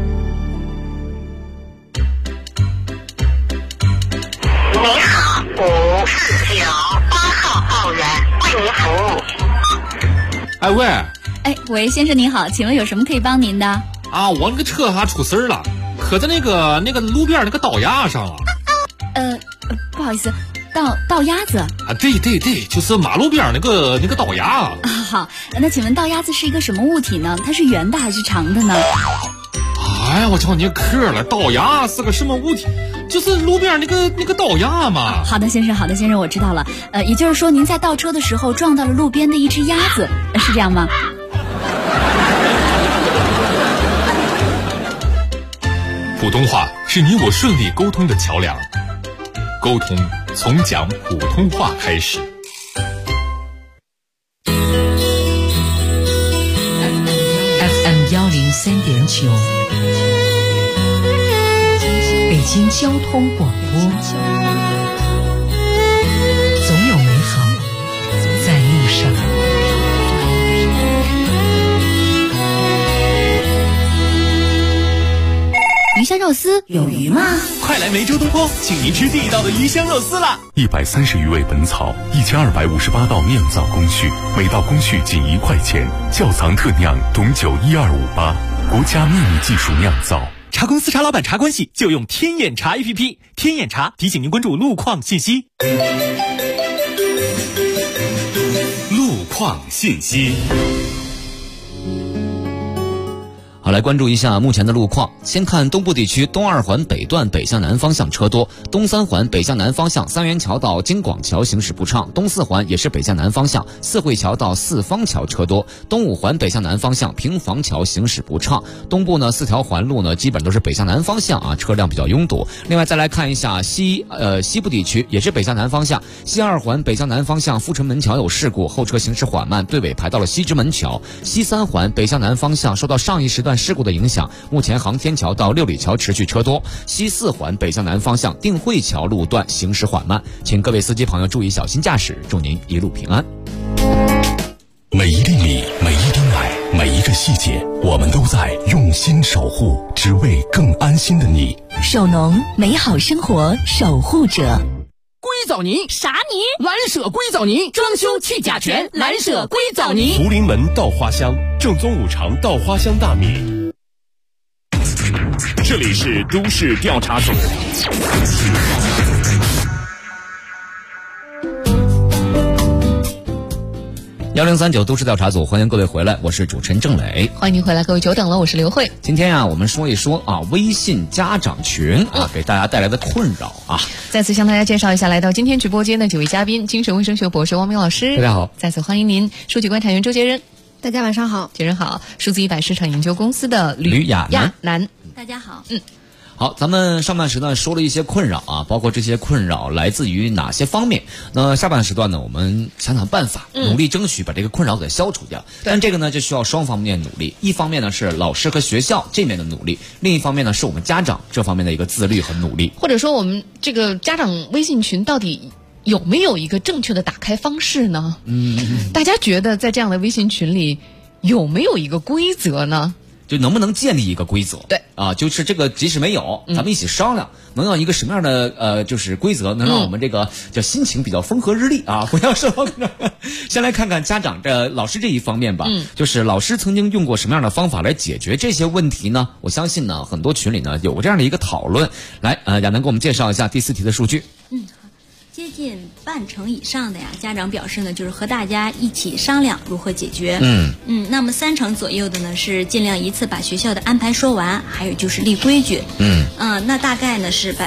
您好，549-8号报员为您服务。 哎喂， 喂，先生您好，请问有什么可以帮您的？ 啊，我那个车还出事儿了，可在那个路边那个道牙上了。 不好意思，道鸭子啊？ 对，就是马路边那个道牙啊。 好，那请问道鸭子是一个什么物体呢？它是圆的还是长的呢？ 哎呀，我瞧你嗑了，道牙是个什么物体？就是路边那个道牙嘛。 好的，先生，我知道了。也就是说您在倒车的时候撞到了路边的一只鸭子，是这样吗？ 普通话是你我顺利沟通的桥梁，沟通从讲普通话开始。 FM103.9，北京交通广播，总有美好在路上。 鱼香肉丝有鱼吗？ 快来梅州东坡，请您吃地道的鱼香肉丝啦 ！130余味本草，1258道酿造工序，每道工序仅1块钱。窖藏特酿董酒12588，国家秘密技术酿造。 茶公司茶老板茶关系就用天眼茶 APP， 天眼茶提醒您关注路况信息。 路况信息。 好，来关注一下目前的路况。先看东部地区东2环北段北向南方向车多，东3环北向南方向三元桥到京广桥行驶不畅，东4环也是北向南方向四惠桥到四方桥车多，东5环北向南方向平房桥行驶不畅。东部呢4条环路呢基本都是北向南方向啊，车辆比较拥堵。另外再来看一下西部地区也是北向南方向，西2环北向南方向富春门桥有事故，后车行驶缓慢，队尾排到了西直门桥。西3环北向南方向受到上一时段事故的影响，目前航天桥到六里桥持续车多。西4环北向南方向定慧桥路段行驶缓慢，请各位司机朋友注意小心驾驶，祝您一路平安。 每一粒米，每一滴奶，每一个细节，我们都在用心守护，只为更安心的你。 首农，美好生活守护者。 硅藻泥啥泥？ 蓝舍硅藻泥，装修去甲醛，蓝舍硅藻泥。 福临门稻花香，正宗五常稻花香大米。 这里是都市调查组。 1039都市调查组，欢迎各位回来，我是主持人郑磊。 欢迎您回来，各位久等了，我是刘慧。 今天啊，我们说一说啊，微信家长群啊，给大家带来的困扰啊。 再次向大家介绍一下，来到今天直播间的几位嘉宾：精神卫生学博士汪明老师， 大家好； 再次欢迎您，数据观察员周杰仁， 大家晚上好； 杰仁好；数字100市场研究公司的吕亚楠， 大家好。 好，咱们上半时段说了一些困扰啊，包括这些困扰来自于哪些方面。那下半时段呢，我们想想办法，努力争取把这个困扰给消除掉。但这个呢，就需要双方面努力。一方面呢是老师和学校这面的努力，另一方面呢是我们家长这方面的一个自律和努力。 或者说，我们这个家长微信群到底有没有一个正确的打开方式呢？大家觉得在这样的微信群里有没有一个规则呢？ 就能不能建立一个规则？ 对啊，就是这个即使没有，咱们一起商量，能让一个什么样的就是规则，能让我们这个叫心情比较风和日丽啊，不要受到。先来看看家长老师这一方面吧，就是老师曾经用过什么样的方法来解决这些问题呢？我相信呢，很多群里呢有过这样的一个讨论。来，亚楠给我们介绍一下第4题的数据。 接近半成以上的呀，家长表示呢，就是和大家一起商量如何解决。那么3成左右的呢，是尽量一次把学校的安排说完，还有就是立规矩。那大概呢是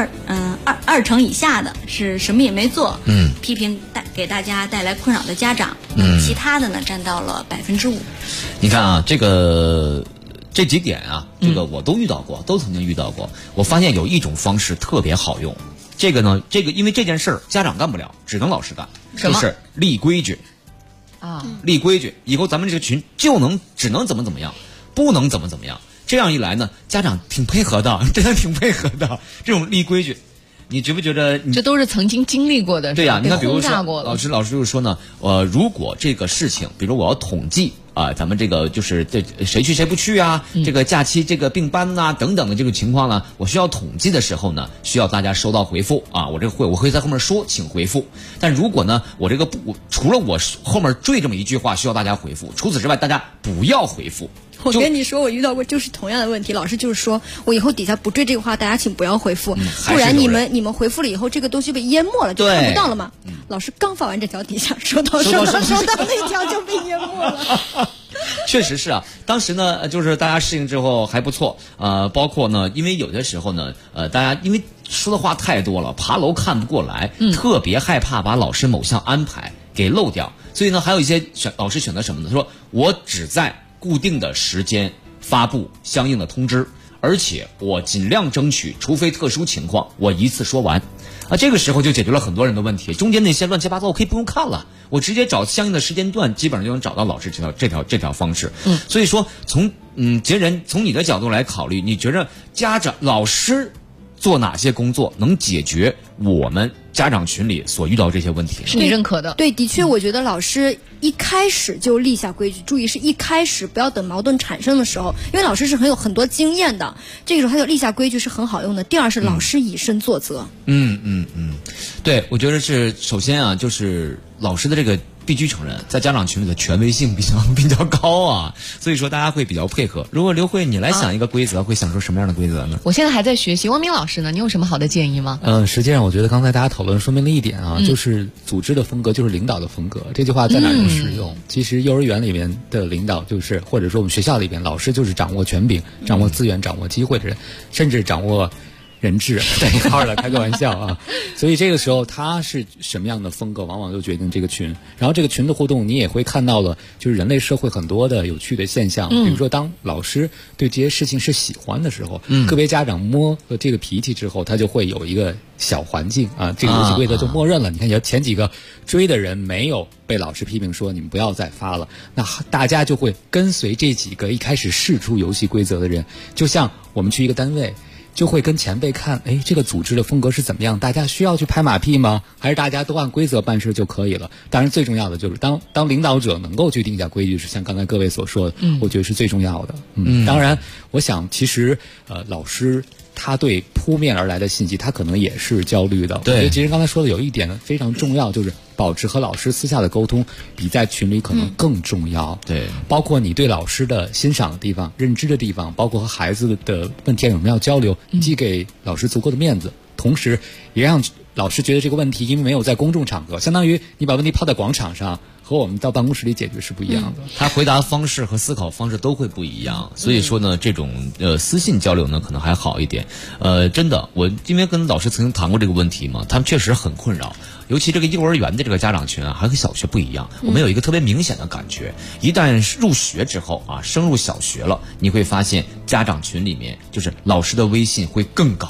2成以下的是什么也没做。批评给大家带来困扰的家长。其他的呢占到了5%。 你看啊，这几点啊，这个我都遇到过，都曾经遇到过。我发现有一种方式特别好用。这个因为这件事儿家长干不了，只能老师干，就是立规矩啊，立规矩。以后咱们这个群只能怎么样，不能怎么样。这样一来呢，家长挺配合的，真的挺配合的。这种立规矩，你觉不觉得？这都是曾经经历过的， 对呀。你看，比如说老师就是说呢，如果这个事情，比如我要统计。咱们这个就是谁去谁不去啊？这个假期这个并班呐、等等的这个情况呢，我需要统计的时候呢，需要大家收到回复啊。我会在后面说，请回复。但如果呢，我这个除了我后面缀这么一句话需要大家回复，除此之外大家不要回复。 我跟你说，我遇到过就是同样的问题，老师就是说我以后底下不缀这个话，大家请不要回复，不然你们回复了以后，这个东西被淹没了，就看不到了嘛。老师刚发完这条，底下收到那条就被淹没了。 确实是啊，当时呢，就是大家适应之后还不错，包括呢，因为有的时候呢，大家因为说的话太多了，爬楼看不过来，特别害怕把老师某项安排给漏掉，所以呢，还有一些老师选择什么呢？说我只在固定的时间发布相应的通知，而且我尽量争取，除非特殊情况，我一次说完。这个时候就解决了很多人的问题，中间那些乱七八糟我可以不用看了，我直接找相应的时间段，基本上就能找到老师这条方式。所以说从你的角度来考虑，你觉着老师做哪些工作能解决我们家长群里所遇到这些问题？ 是你认可的？ 对，的确，我觉得老师一开始就立下规矩，注意是一开始，不要等矛盾产生的时候，因为老师是有很多经验的，这个时候他就立下规矩是很好用的。第二是老师以身作则。 对，我觉得是首先啊，就是老师的这个必须承认，在家长群里的权威性比较高啊，所以说大家会比较配合。如果刘慧你来想一个规则，会想出什么样的规则呢？ 我现在还在学习，汪明老师呢，你有什么好的建议吗？ 实际上我觉得刚才大家讨论说明了一点啊，就是组织的风格就是领导的风格，这句话在哪儿能使用？其实幼儿园里面的领导就是或者说我们学校里边老师就是掌握权柄、掌握资源、掌握机会的人，甚至掌握人质在一块儿了，开个玩笑啊！所以这个时候他是什么样的风格，往往就决定这个群。然后这个群的互动，你也会看到了，就是人类社会很多的有趣的现象。比如说，当老师对这些事情是喜欢的时候，个别家长摸了这个脾气之后，他就会有一个小环境啊，这个游戏规则就默认了。你看，前几个追的人没有被老师批评说你们不要再发了，那大家就会跟随这几个一开始释出游戏规则的人，就像我们去一个单位。就会跟前辈看，这个组织的风格是怎么样？大家需要去拍马屁吗？还是大家都按规则办事就可以了？当然，最重要的就是当领导者能够去定下规矩，是像刚才各位所说的，我觉得是最重要的。当然，我想其实老师他对扑面而来的信息，他可能也是焦虑的。 对， 我觉得其实刚才说的有一点非常重要，就是保持和老师私下的沟通，比在群里可能更重要。 对， 包括你对老师的欣赏的地方、认知的地方，包括和孩子的问题有没有交流，既给老师足够的面子，同时也让老师觉得这个问题因为没有在公众场合，相当于你把问题抛在广场上，和我们到办公室里解决是不一样的。 他回答方式和思考方式都会不一样，所以说呢，这种私信交流呢可能还好一点。真的，我因为跟老师曾经谈过这个问题嘛，他们确实很困扰。尤其这个幼儿园的这个家长群啊，还和小学不一样。我们有一个特别明显的感觉，一旦入学之后啊，升入小学了，你会发现家长群里面就是老师的威信会更高。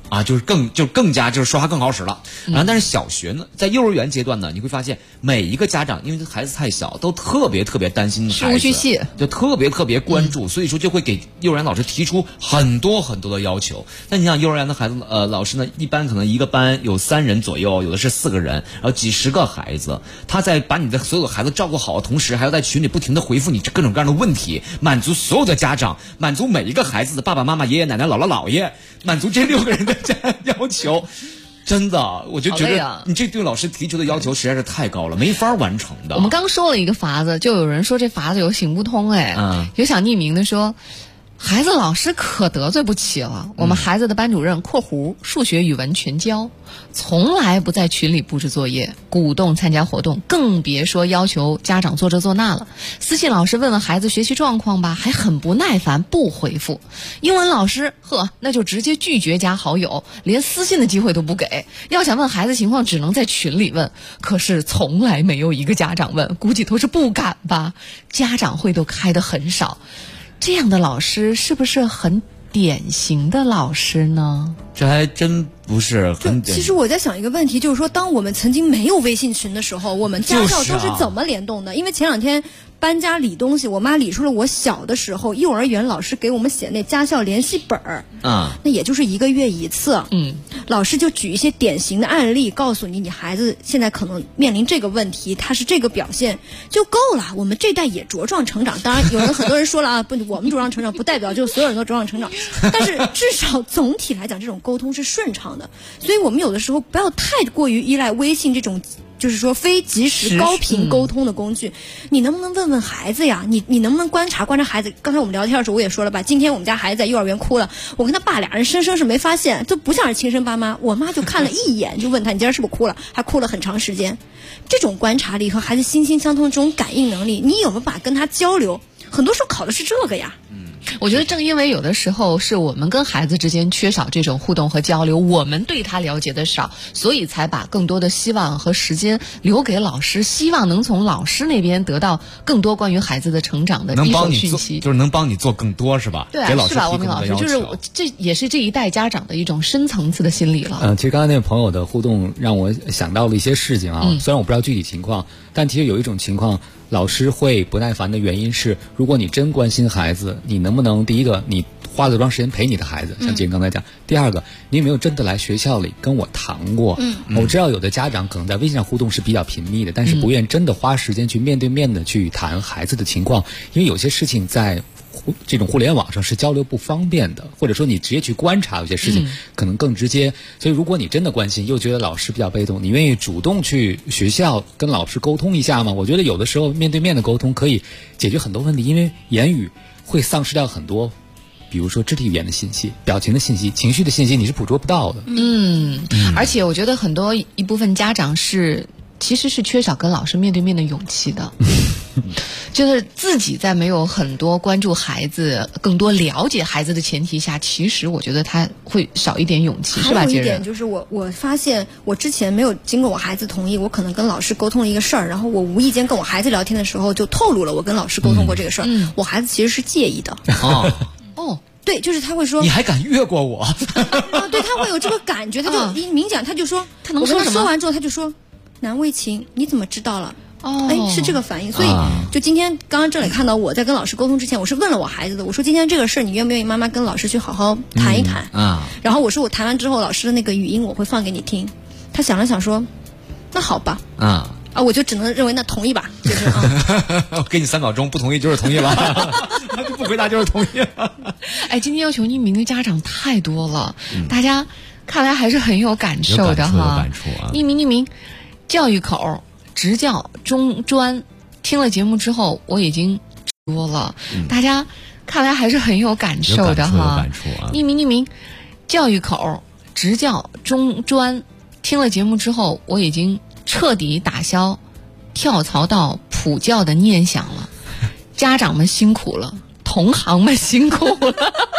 啊，就是更加就是说话更好使了。然后但是小学呢，在幼儿园阶段呢，你会发现每一个家长因为孩子太小，都特别担心孩子， 事无巨细， 就特别关注，所以说就会给幼儿园老师提出很多的要求。那你想幼儿园的孩子老师呢，一般可能一个班有3人左右，有的是4个人，然后几十个孩子，他在把你的所有的孩子照顾好的同时，还要在群里不停的回复你各种各样的问题，满足所有的家长，满足每一个孩子的爸爸妈妈、爷爷奶奶、姥姥姥爷，满足这6个人的要求。真的，我就觉得你这对老师提出的要求实在是太高了，没法完成的。 我们刚说了一个法子，就有人说这法子有行不通，有想匿名的说，孩子老师可得罪不起了。我们孩子的班主任（数学、语文全教）从来不在群里布置作业，鼓动参加活动，更别说要求家长做这做那了。私信老师问问孩子学习状况吧，还很不耐烦，不回复。英文老师那就直接拒绝加好友，连私信的机会都不给。要想问孩子情况，只能在群里问，可是从来没有一个家长问，估计都是不敢吧。家长会都开得很少。这样的老师是不是很典型的老师呢？ 这还真不是很典型。 其实我在想一个问题，就是说当我们曾经没有微信群的时候，我们家校都是怎么联动的？因为前2天搬家理东西，我妈理出了我小的时候幼儿园老师给我们写那家校联系本儿，那也就是1个月1次，老师就举一些典型的案例，告诉你孩子现在可能面临这个问题，他是这个表现就够了。我们这代也茁壮成长，当然很多人说了不，我们茁壮成长不代表就所有人都茁壮成长，但是至少总体来讲，这种沟通是顺畅的。所以我们有的时候不要太过于依赖微信这种就是说非即时高频沟通的工具，你能不能问问孩子呀？你能不能观察孩子？刚才我们聊天的时候我也说了吧，今天我们家孩子在幼儿园哭了，我跟他爸俩人生是没发现，都不像是亲生爸妈。我妈就看了一眼，就问他你今天是不是哭了？还哭了很长时间。这种观察力和孩子心相通的这种感应能力，你有没有跟他交流？很多时候考的是这个呀。 我觉得正因为有的时候是我们跟孩子之间缺少这种互动和交流，我们对他了解的少，所以才把更多的希望和时间留给老师，希望能从老师那边得到更多关于孩子的成长的一手讯息， 就是能帮你做更多，是吧？ 对啊，是吧，王明老师？就是这也是这一代家长的一种深层次的心理了。 其实刚才那个朋友的互动让我想到了一些事情啊，虽然我不知道具体情况，但其实有一种情况。老师会不耐烦的原因是，如果你真关心孩子，你能不能第一个，你花了多长时间陪你的孩子，像杰刚才讲；第二个，你有没有真的来学校里跟我谈过？我知道有的家长可能在微信上互动是比较频密的，但是不愿真的花时间去面对面的去谈孩子的情况，因为有些事情在这种互联网上是交流不方便的，或者说你直接去观察有些事情可能更直接。所以如果你真的关心，又觉得老师比较被动，你愿意主动去学校跟老师沟通一下吗？我觉得有的时候面对面的沟通可以解决很多问题，因为言语会丧失掉很多，比如说肢体语言的信息、表情的信息、情绪的信息，你是捕捉不到的。 而且我觉得很多一部分家长其实是缺少跟老师面对面的勇气的。就是自己在没有很多关注孩子、更多了解孩子的前提下，其实我觉得他会少一点勇气，是吧？ 还有一点就是我发现我之前没有经过我孩子同意，我可能跟老师沟通了一个事儿，然后我无意间跟我孩子聊天的时候就透露了我跟老师沟通过这个事儿，我孩子其实是介意的。对，就是他会说， 你还敢越过我？ 对，他会有这个感觉，他就明讲，他就说， 他能说什么？ 我跟他说完之后，他就说，难为情，你怎么知道了？是这个反应。所以就今天刚刚这里看到我在跟老师沟通之前，我是问了我孩子的，我说今天这个事儿你愿不愿意妈妈跟老师去好好谈一谈？然后我说我谈完之后，老师的那个语音我会放给你听。他想了想说，那好吧。我就只能认为那同意吧，就是我给你3秒钟，不同意就是同意了，不回答就是同意了。 今天要求匿名的家长太多了，大家看来还是很有感受的哈。匿名，教育口、职教、中专，听了节目之后我已经多了，大家看来还是很有感受的哈。匿名，教育口、职教、中专，听了节目之后我已经彻底打消跳槽到普教的念想了。家长们辛苦了，同行们辛苦了。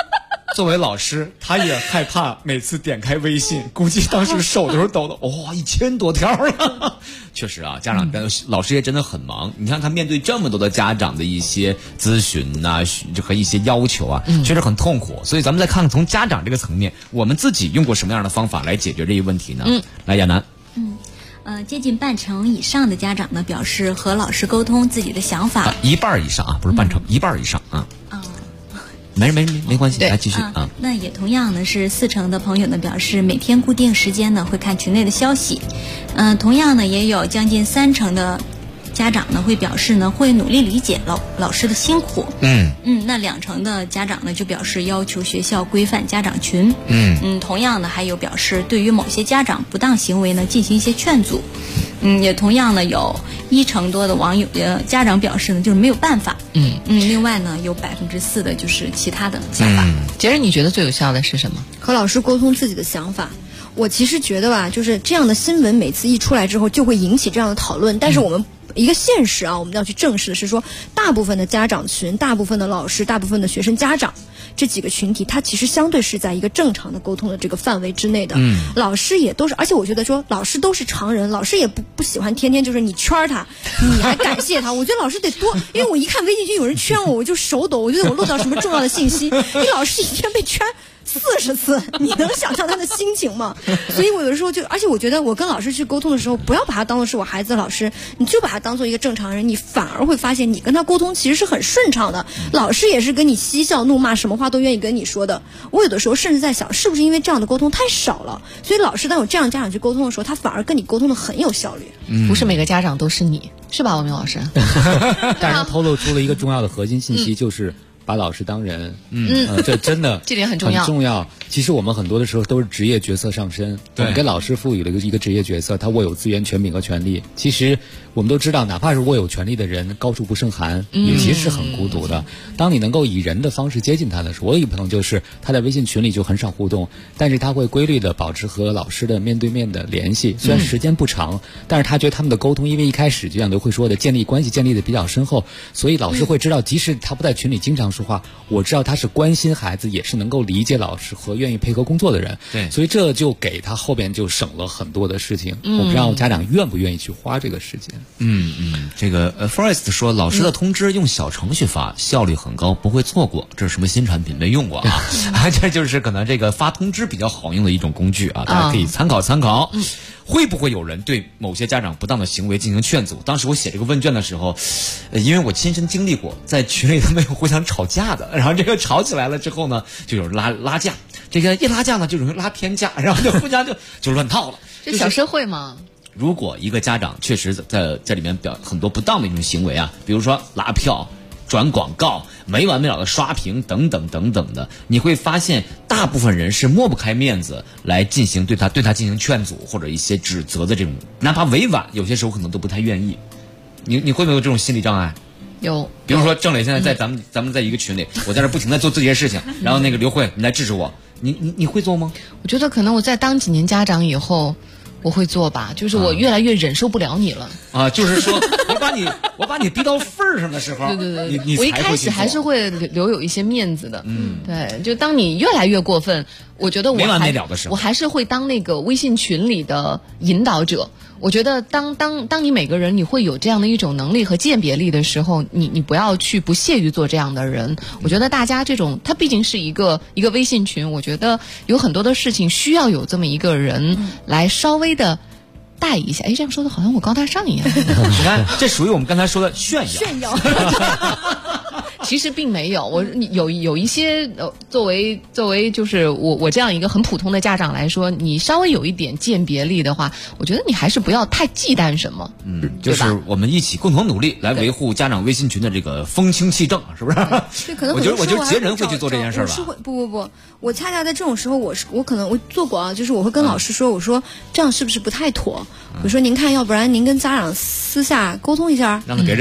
作为老师，他也害怕每次点开微信，估计当时手都是抖的，哇，1000多条了。 确实啊，家长老师也真的很忙。你看他面对这么多的家长的一些咨询呐、和一些要求啊，确实很痛苦。所以咱们再看看从家长这个层面，我们自己用过什么样的方法来解决这一问题呢？来，亚楠。 接近半成以上的家长呢表示和老师沟通自己的想法， 一半以上啊，不是半成，一半以上啊。没关系，来继续啊。 那也同样呢是40%的朋友呢表示每天固定时间呢会看群内的消息，同样呢也有将近30%的家长呢会表示呢会努力理解老师的辛苦。那2%的家长呢就表示要求学校规范家长群。同样呢还有表示对于某些家长不当行为呢进行一些劝阻。也同样呢有1%多的网友家长表示呢就是没有办法。另外呢有4%的就是其他的想法。 杰人，你觉得最有效的是什么？ 和老师沟通自己的想法。我其实觉得吧，就是这样的新闻每次一出来之后就会引起这样的讨论，但是我们一个现实啊，我们要去正视的是说，大部分的家长群、大部分的老师、大部分的学生家长这几个群体，它其实相对是在一个正常的沟通的这个范围之内的。老师也都是，而且我觉得说老师都是常人，老师也不喜欢天天就是你圈他，你还感谢他。我觉得老师得多，因为我一看微信群有人圈我就手抖，我觉得我漏到什么重要的信息。你老师一天被圈40次，你能想象他的心情吗？所以我有的时候而且我觉得我跟老师去沟通的时候，不要把他当做是我孩子的老师，你就把他当做一个正常人，你反而会发现你跟他沟通其实是很顺畅的。老师也是跟你嬉笑怒骂，什么话都愿意跟你说的。我有的时候甚至在想，是不是因为这样的沟通太少了，所以老师当有这样家长去沟通的时候，他反而跟你沟通的很有效率。 不是每个家长都是你，是吧，王明老师？ 但是他透露出了一个重要的核心信息，就是把老师当人。这真的这点很重要。 其实我们很多的时候都是职业角色上升，我们给老师赋予了一个职业角色，他握有资源、权柄和权利。其实我们都知道，哪怕是握有权力的人，高处不胜寒，也其实是很孤独的。当你能够以人的方式接近他的时候，我有一个朋友就是他在微信群里就很少互动，但是他会规律的保持和老师的面对面的联系，虽然时间不长，但是他觉得他们的沟通，因为一开始就像刘慧说的，建立关系建立的比较深厚，所以老师会知道，即使他不在群里经常说话，我知道他是关心孩子，也是能够理解老师和愿意配合工作的人。 对， 所以这就给他后边就省了很多的事情。我不知道家长愿不愿意去花这个时间。 这个Forest 说，老师的通知用小程序发，效率很高，不会错过。这是什么新产品？没用过啊。这就是可能这个发通知比较好用的一种工具啊，大家可以参考参考。会不会有人对某些家长不当的行为进行劝阻？当时我写这个问卷的时候，因为我亲身经历过，在群里他们有互相吵架的，然后这个吵起来了之后呢，就有人拉架，这个一拉架呢就容易拉偏架，然后就互相就乱套了。 这小社会嘛。 如果一个家长确实在里面表很多不当的一种行为啊，比如说拉票、转广告、没完没了的刷屏等等等等的，你会发现大部分人是抹不开面子来进行对他进行劝阻或者一些指责的这种，哪怕委婉，有些时候可能都不太愿意。你会不会有这种心理障碍？ 有。 比如说郑磊现在在咱们在一个群里，我在这不停地做这些事情，然后那个刘慧你来支持我，你会做吗？ 我觉得可能我在当几年家长以后。我会做吧，就是我越来越忍受不了你了啊！就是说我把你逼到份儿上的时候， 对， 你我一开始还是会留有一些面子的，对，就当你越来越过分，我觉得没完没了的时候， 我还是会当那个微信群里的引导者。我觉得当你每个人你会有这样的一种能力和鉴别力的时候，你不要去不屑于做这样的人。我觉得大家这种，它毕竟是一个微信群，我觉得有很多的事情需要有这么一个人来稍微的带一下。这样说的好像我高大上一样。 你看，这属于我们刚才说的炫耀。 其实并没有，我有一些作为就是我这样一个很普通的家长来说，你稍微有一点鉴别力的话，我觉得你还是不要太忌惮什么。 就是我们一起共同努力来维护家长微信群的这个风清气正，是不是？ 对，可能我觉得杰人会去做这件事吧。 不，我恰恰在这种时候，我可能我做过啊，就是我会跟老师说，我说这样是不是不太妥？我说您看，要不然您跟家长私下沟通一下， 让他别这样。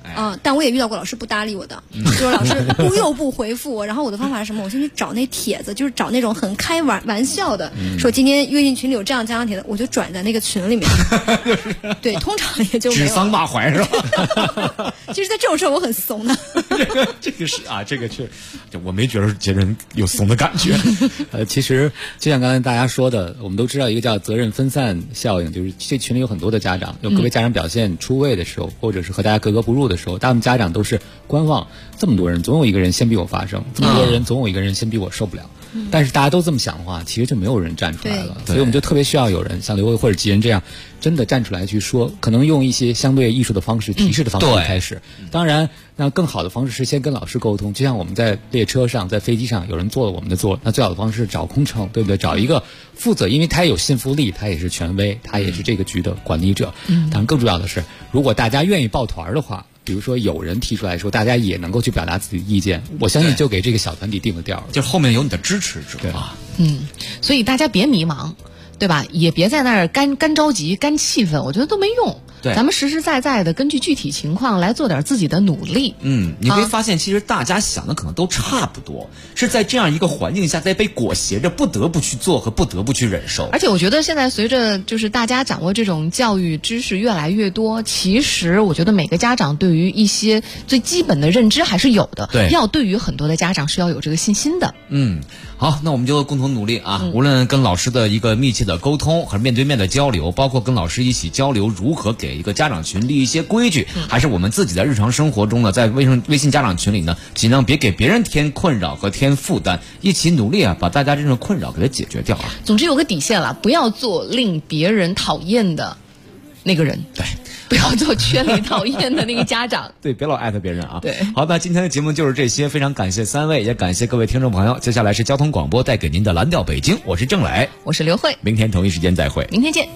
但我也遇到过老师不搭理我的，就是老师又不回复我，然后我的方法是什么？我先去找那帖子，就是找那种很开玩笑的，说今天约进群里有这样家长帖子，我就转在那个群里面。对，通常也就没有指桑骂槐是吧？ 其实，在这种事儿我很怂的。 这个是啊，这个确，我没觉得杰人有怂的感觉。 其实就像刚才大家说的，我们都知道一个叫责任分散效应，就是这群里有很多的家长，有个别家长表现出位的时候，或者是和大家格格不入的时候，大部分家长都是观望，这么多人总有一个人先比我发声，这么多人总有一个人先比我受不了。但是大家都这么想的话，其实就没有人站出来了。所以我们就特别需要有人像刘卫或者吉人这样，真的站出来去说，可能用一些相对艺术的方式、提示的方式开始。当然，那更好的方式是先跟老师沟通，就像我们在列车上、在飞机上，有人坐了我们的座，那最好的方式是找空乘，对不对？找一个负责，因为他也有信服力，他也是权威，他也是这个局的管理者。当然，更重要的是，如果大家愿意抱团的话。比如说有人提出来说，大家也能够去表达自己的意见，我相信就给这个小团体定了调了， 就后面有你的支持者啊。 所以大家别迷茫，对吧？也别在那儿干着急、干气愤，我觉得都没用。 对， 咱们实实在在的根据具体情况来做点自己的努力。 你会发现，其实大家想的可能都差不多，是在这样一个环境下，在被裹挟着，不得不去做和不得不去忍受。 而且我觉得现在随着就是大家掌握这种教育知识越来越多，其实我觉得每个家长对于一些最基本的认知还是有的。 对， 要对于很多的家长是要有这个信心的。 好，那我们就共同努力啊！无论跟老师的一个密切的沟通和面对面的交流，包括跟老师一起交流如何给一个家长群立一些规矩，还是我们自己在日常生活中呢，在微信家长群里呢，尽量别给别人添困扰和添负担，一起努力啊，把大家这种困扰给它解决掉啊！ 总之有个底线了，不要做令别人讨厌的那个人。 对。 不要做圈里讨厌的那个家长。 对，别老艾特别人啊。 对， 好，那今天的节目就是这些，非常感谢3位，也感谢各位听众朋友。接下来是交通广播带给您的蓝调北京，我是郑磊， 我是刘慧， 明天同一时间再会， 明天见。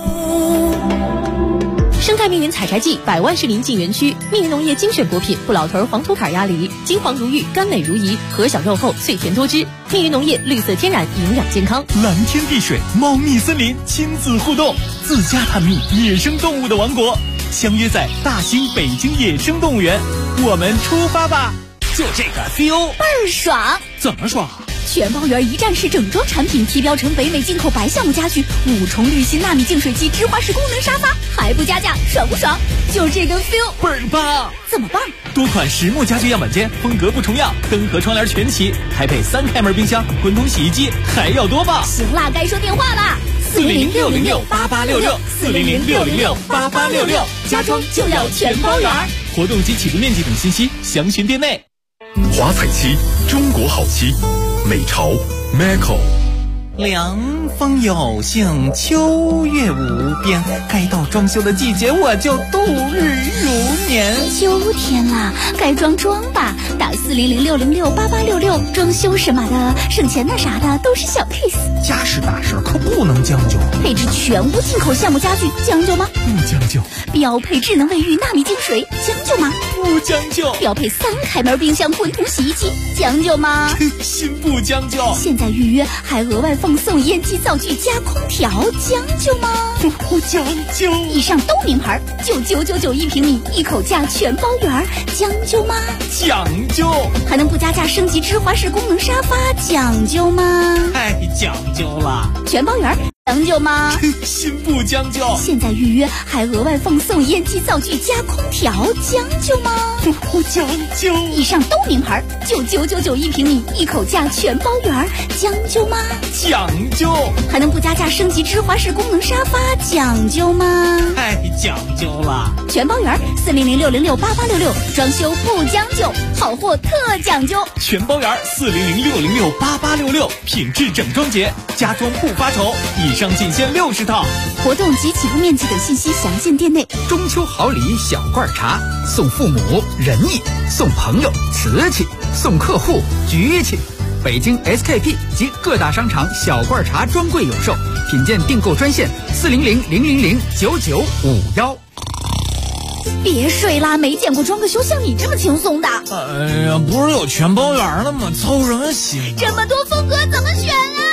生态命运采摘季，百万士林进园区，命运农业精选果品，不老头黄土坎鸭梨，金黄如玉，甘美如饴，核小肉厚，脆甜多汁。命运农业绿色天然，营养健康， 蓝天碧水，猫蜜森林，亲子互动，自家探秘野生动物的王国，相约在大兴北京野生动物园，我们出发吧！ 就这个 feel 倍儿爽！ 怎么爽？ 全包园一站式整装产品，提标成北美进口白橡木家具，5重滤芯纳米净水机，芝华士功能沙发，还不加价，爽不爽？就这个 feel 倍儿棒！ 怎么办？ 多款实木家具样板间，风格不重样，灯和窗帘全齐，还配3开门冰箱、滚筒洗衣机，还要多棒！ 行啦，该说电话啦 ，400-606-8866，400-606-8866，家装就要全包园。活动及起步面积等信息详询店内。 华彩漆，中国好漆，美潮 Maco。 凉风有幸，秋月无边，该到装修的季节，我就度日如年。 秋天啦，该装吧，打400-606-8866，装修什么的，省钱的啥的都是小 case。 家事大事可不能将就， 配置全屋进口橡木家具，将就吗？ 不将就。 标配智能卫浴纳米净水，将就吗？ 不将就。 标配3开门冰箱、滚筒洗衣机，将就吗？ 心不将就。 现在预约还额外放送烟机灶具加空调，将就吗？ 不将就。 以上都名牌，就999一平米，一口价全包圆，将就吗？ 讲究。 还能不加价升级芝华士功能沙发，讲究吗？ 太讲究了。 全包圆，将就吗？ 心不将就。 现在预约还额外放送烟机灶具加空调，将就吗？ 不将就。 以上都名牌，就999一平米，一口价全包圆，将就吗？ 讲究。 还能不加价升级芝华士功能沙发，讲究吗？ 太讲究了。 全包圆，400-606-8866，装修不将就，好货特讲究。 全包圆，400-606-8866，品质整装节，家装不发愁。以上仅限60套。 活动及起步面积等信息详见店内。 中秋好礼小罐茶，送父母仁义，送朋友瓷器，送客户局气。北京 SKP 及各大商场小罐茶专柜有售，品鉴订购专线400-000-9951。 别睡啦，没见过装个修像你这么轻松的。 哎呀，不是有全包圆了吗？凑什么心？ 这么多风格怎么选啊？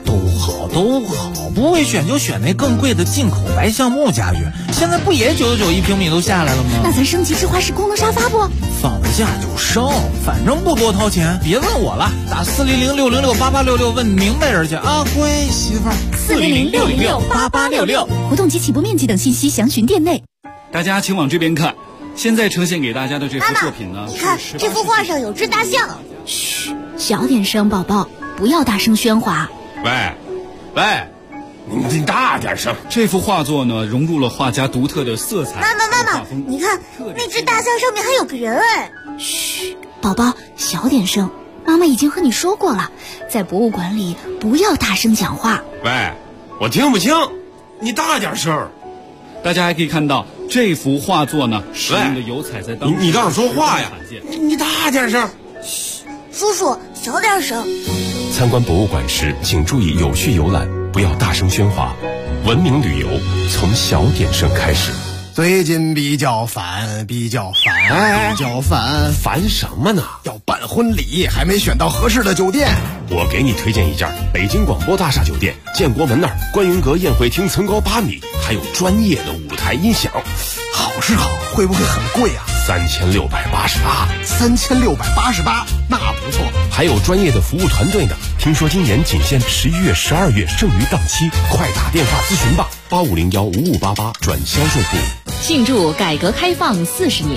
都好，不会选就选那更贵的进口白橡木家具，现在不也999一平米都下来了吗？ 那咱升级智化式功能沙发不？ 放下就升，反正不多掏钱，别问我了，打400-606-8866问明白人去啊，乖媳妇儿。 400-606-8866，活动及起步面积等信息详询店内。 大家请往这边看，现在呈现给大家的这幅作品呢， 你看这幅画上有只大象。嘘，小点声，宝宝，不要大声喧哗。 喂，你大点声。 这幅画作呢，融入了画家独特的色彩。 妈妈，你看那只大象上面还有个人哎。嘘，宝宝，小点声。妈妈已经和你说过了，在博物馆里不要大声讲话。 喂，我听不清，你大点声。 大家还可以看到这幅画作呢，使用的油彩在当你倒是说话呀！你大点声。 嘘，叔叔，小点声。 参观博物馆时，请注意有序游览，不要大声喧哗。文明旅游从小点声开始。 最近比较烦， 烦什么呢？ 要办婚礼，还没选到合适的酒店。 我给你推荐一家北京广播大厦酒店，建国门那儿观云阁宴会厅层高8米，还有专业的舞台音响。 好是好，会不会很贵啊？3688，那不错。 还有专业的服务团队呢。听说今年仅限11月、12月剩余档期，快打电话咨询吧，85015588转销售部。 庆祝改革开放40年。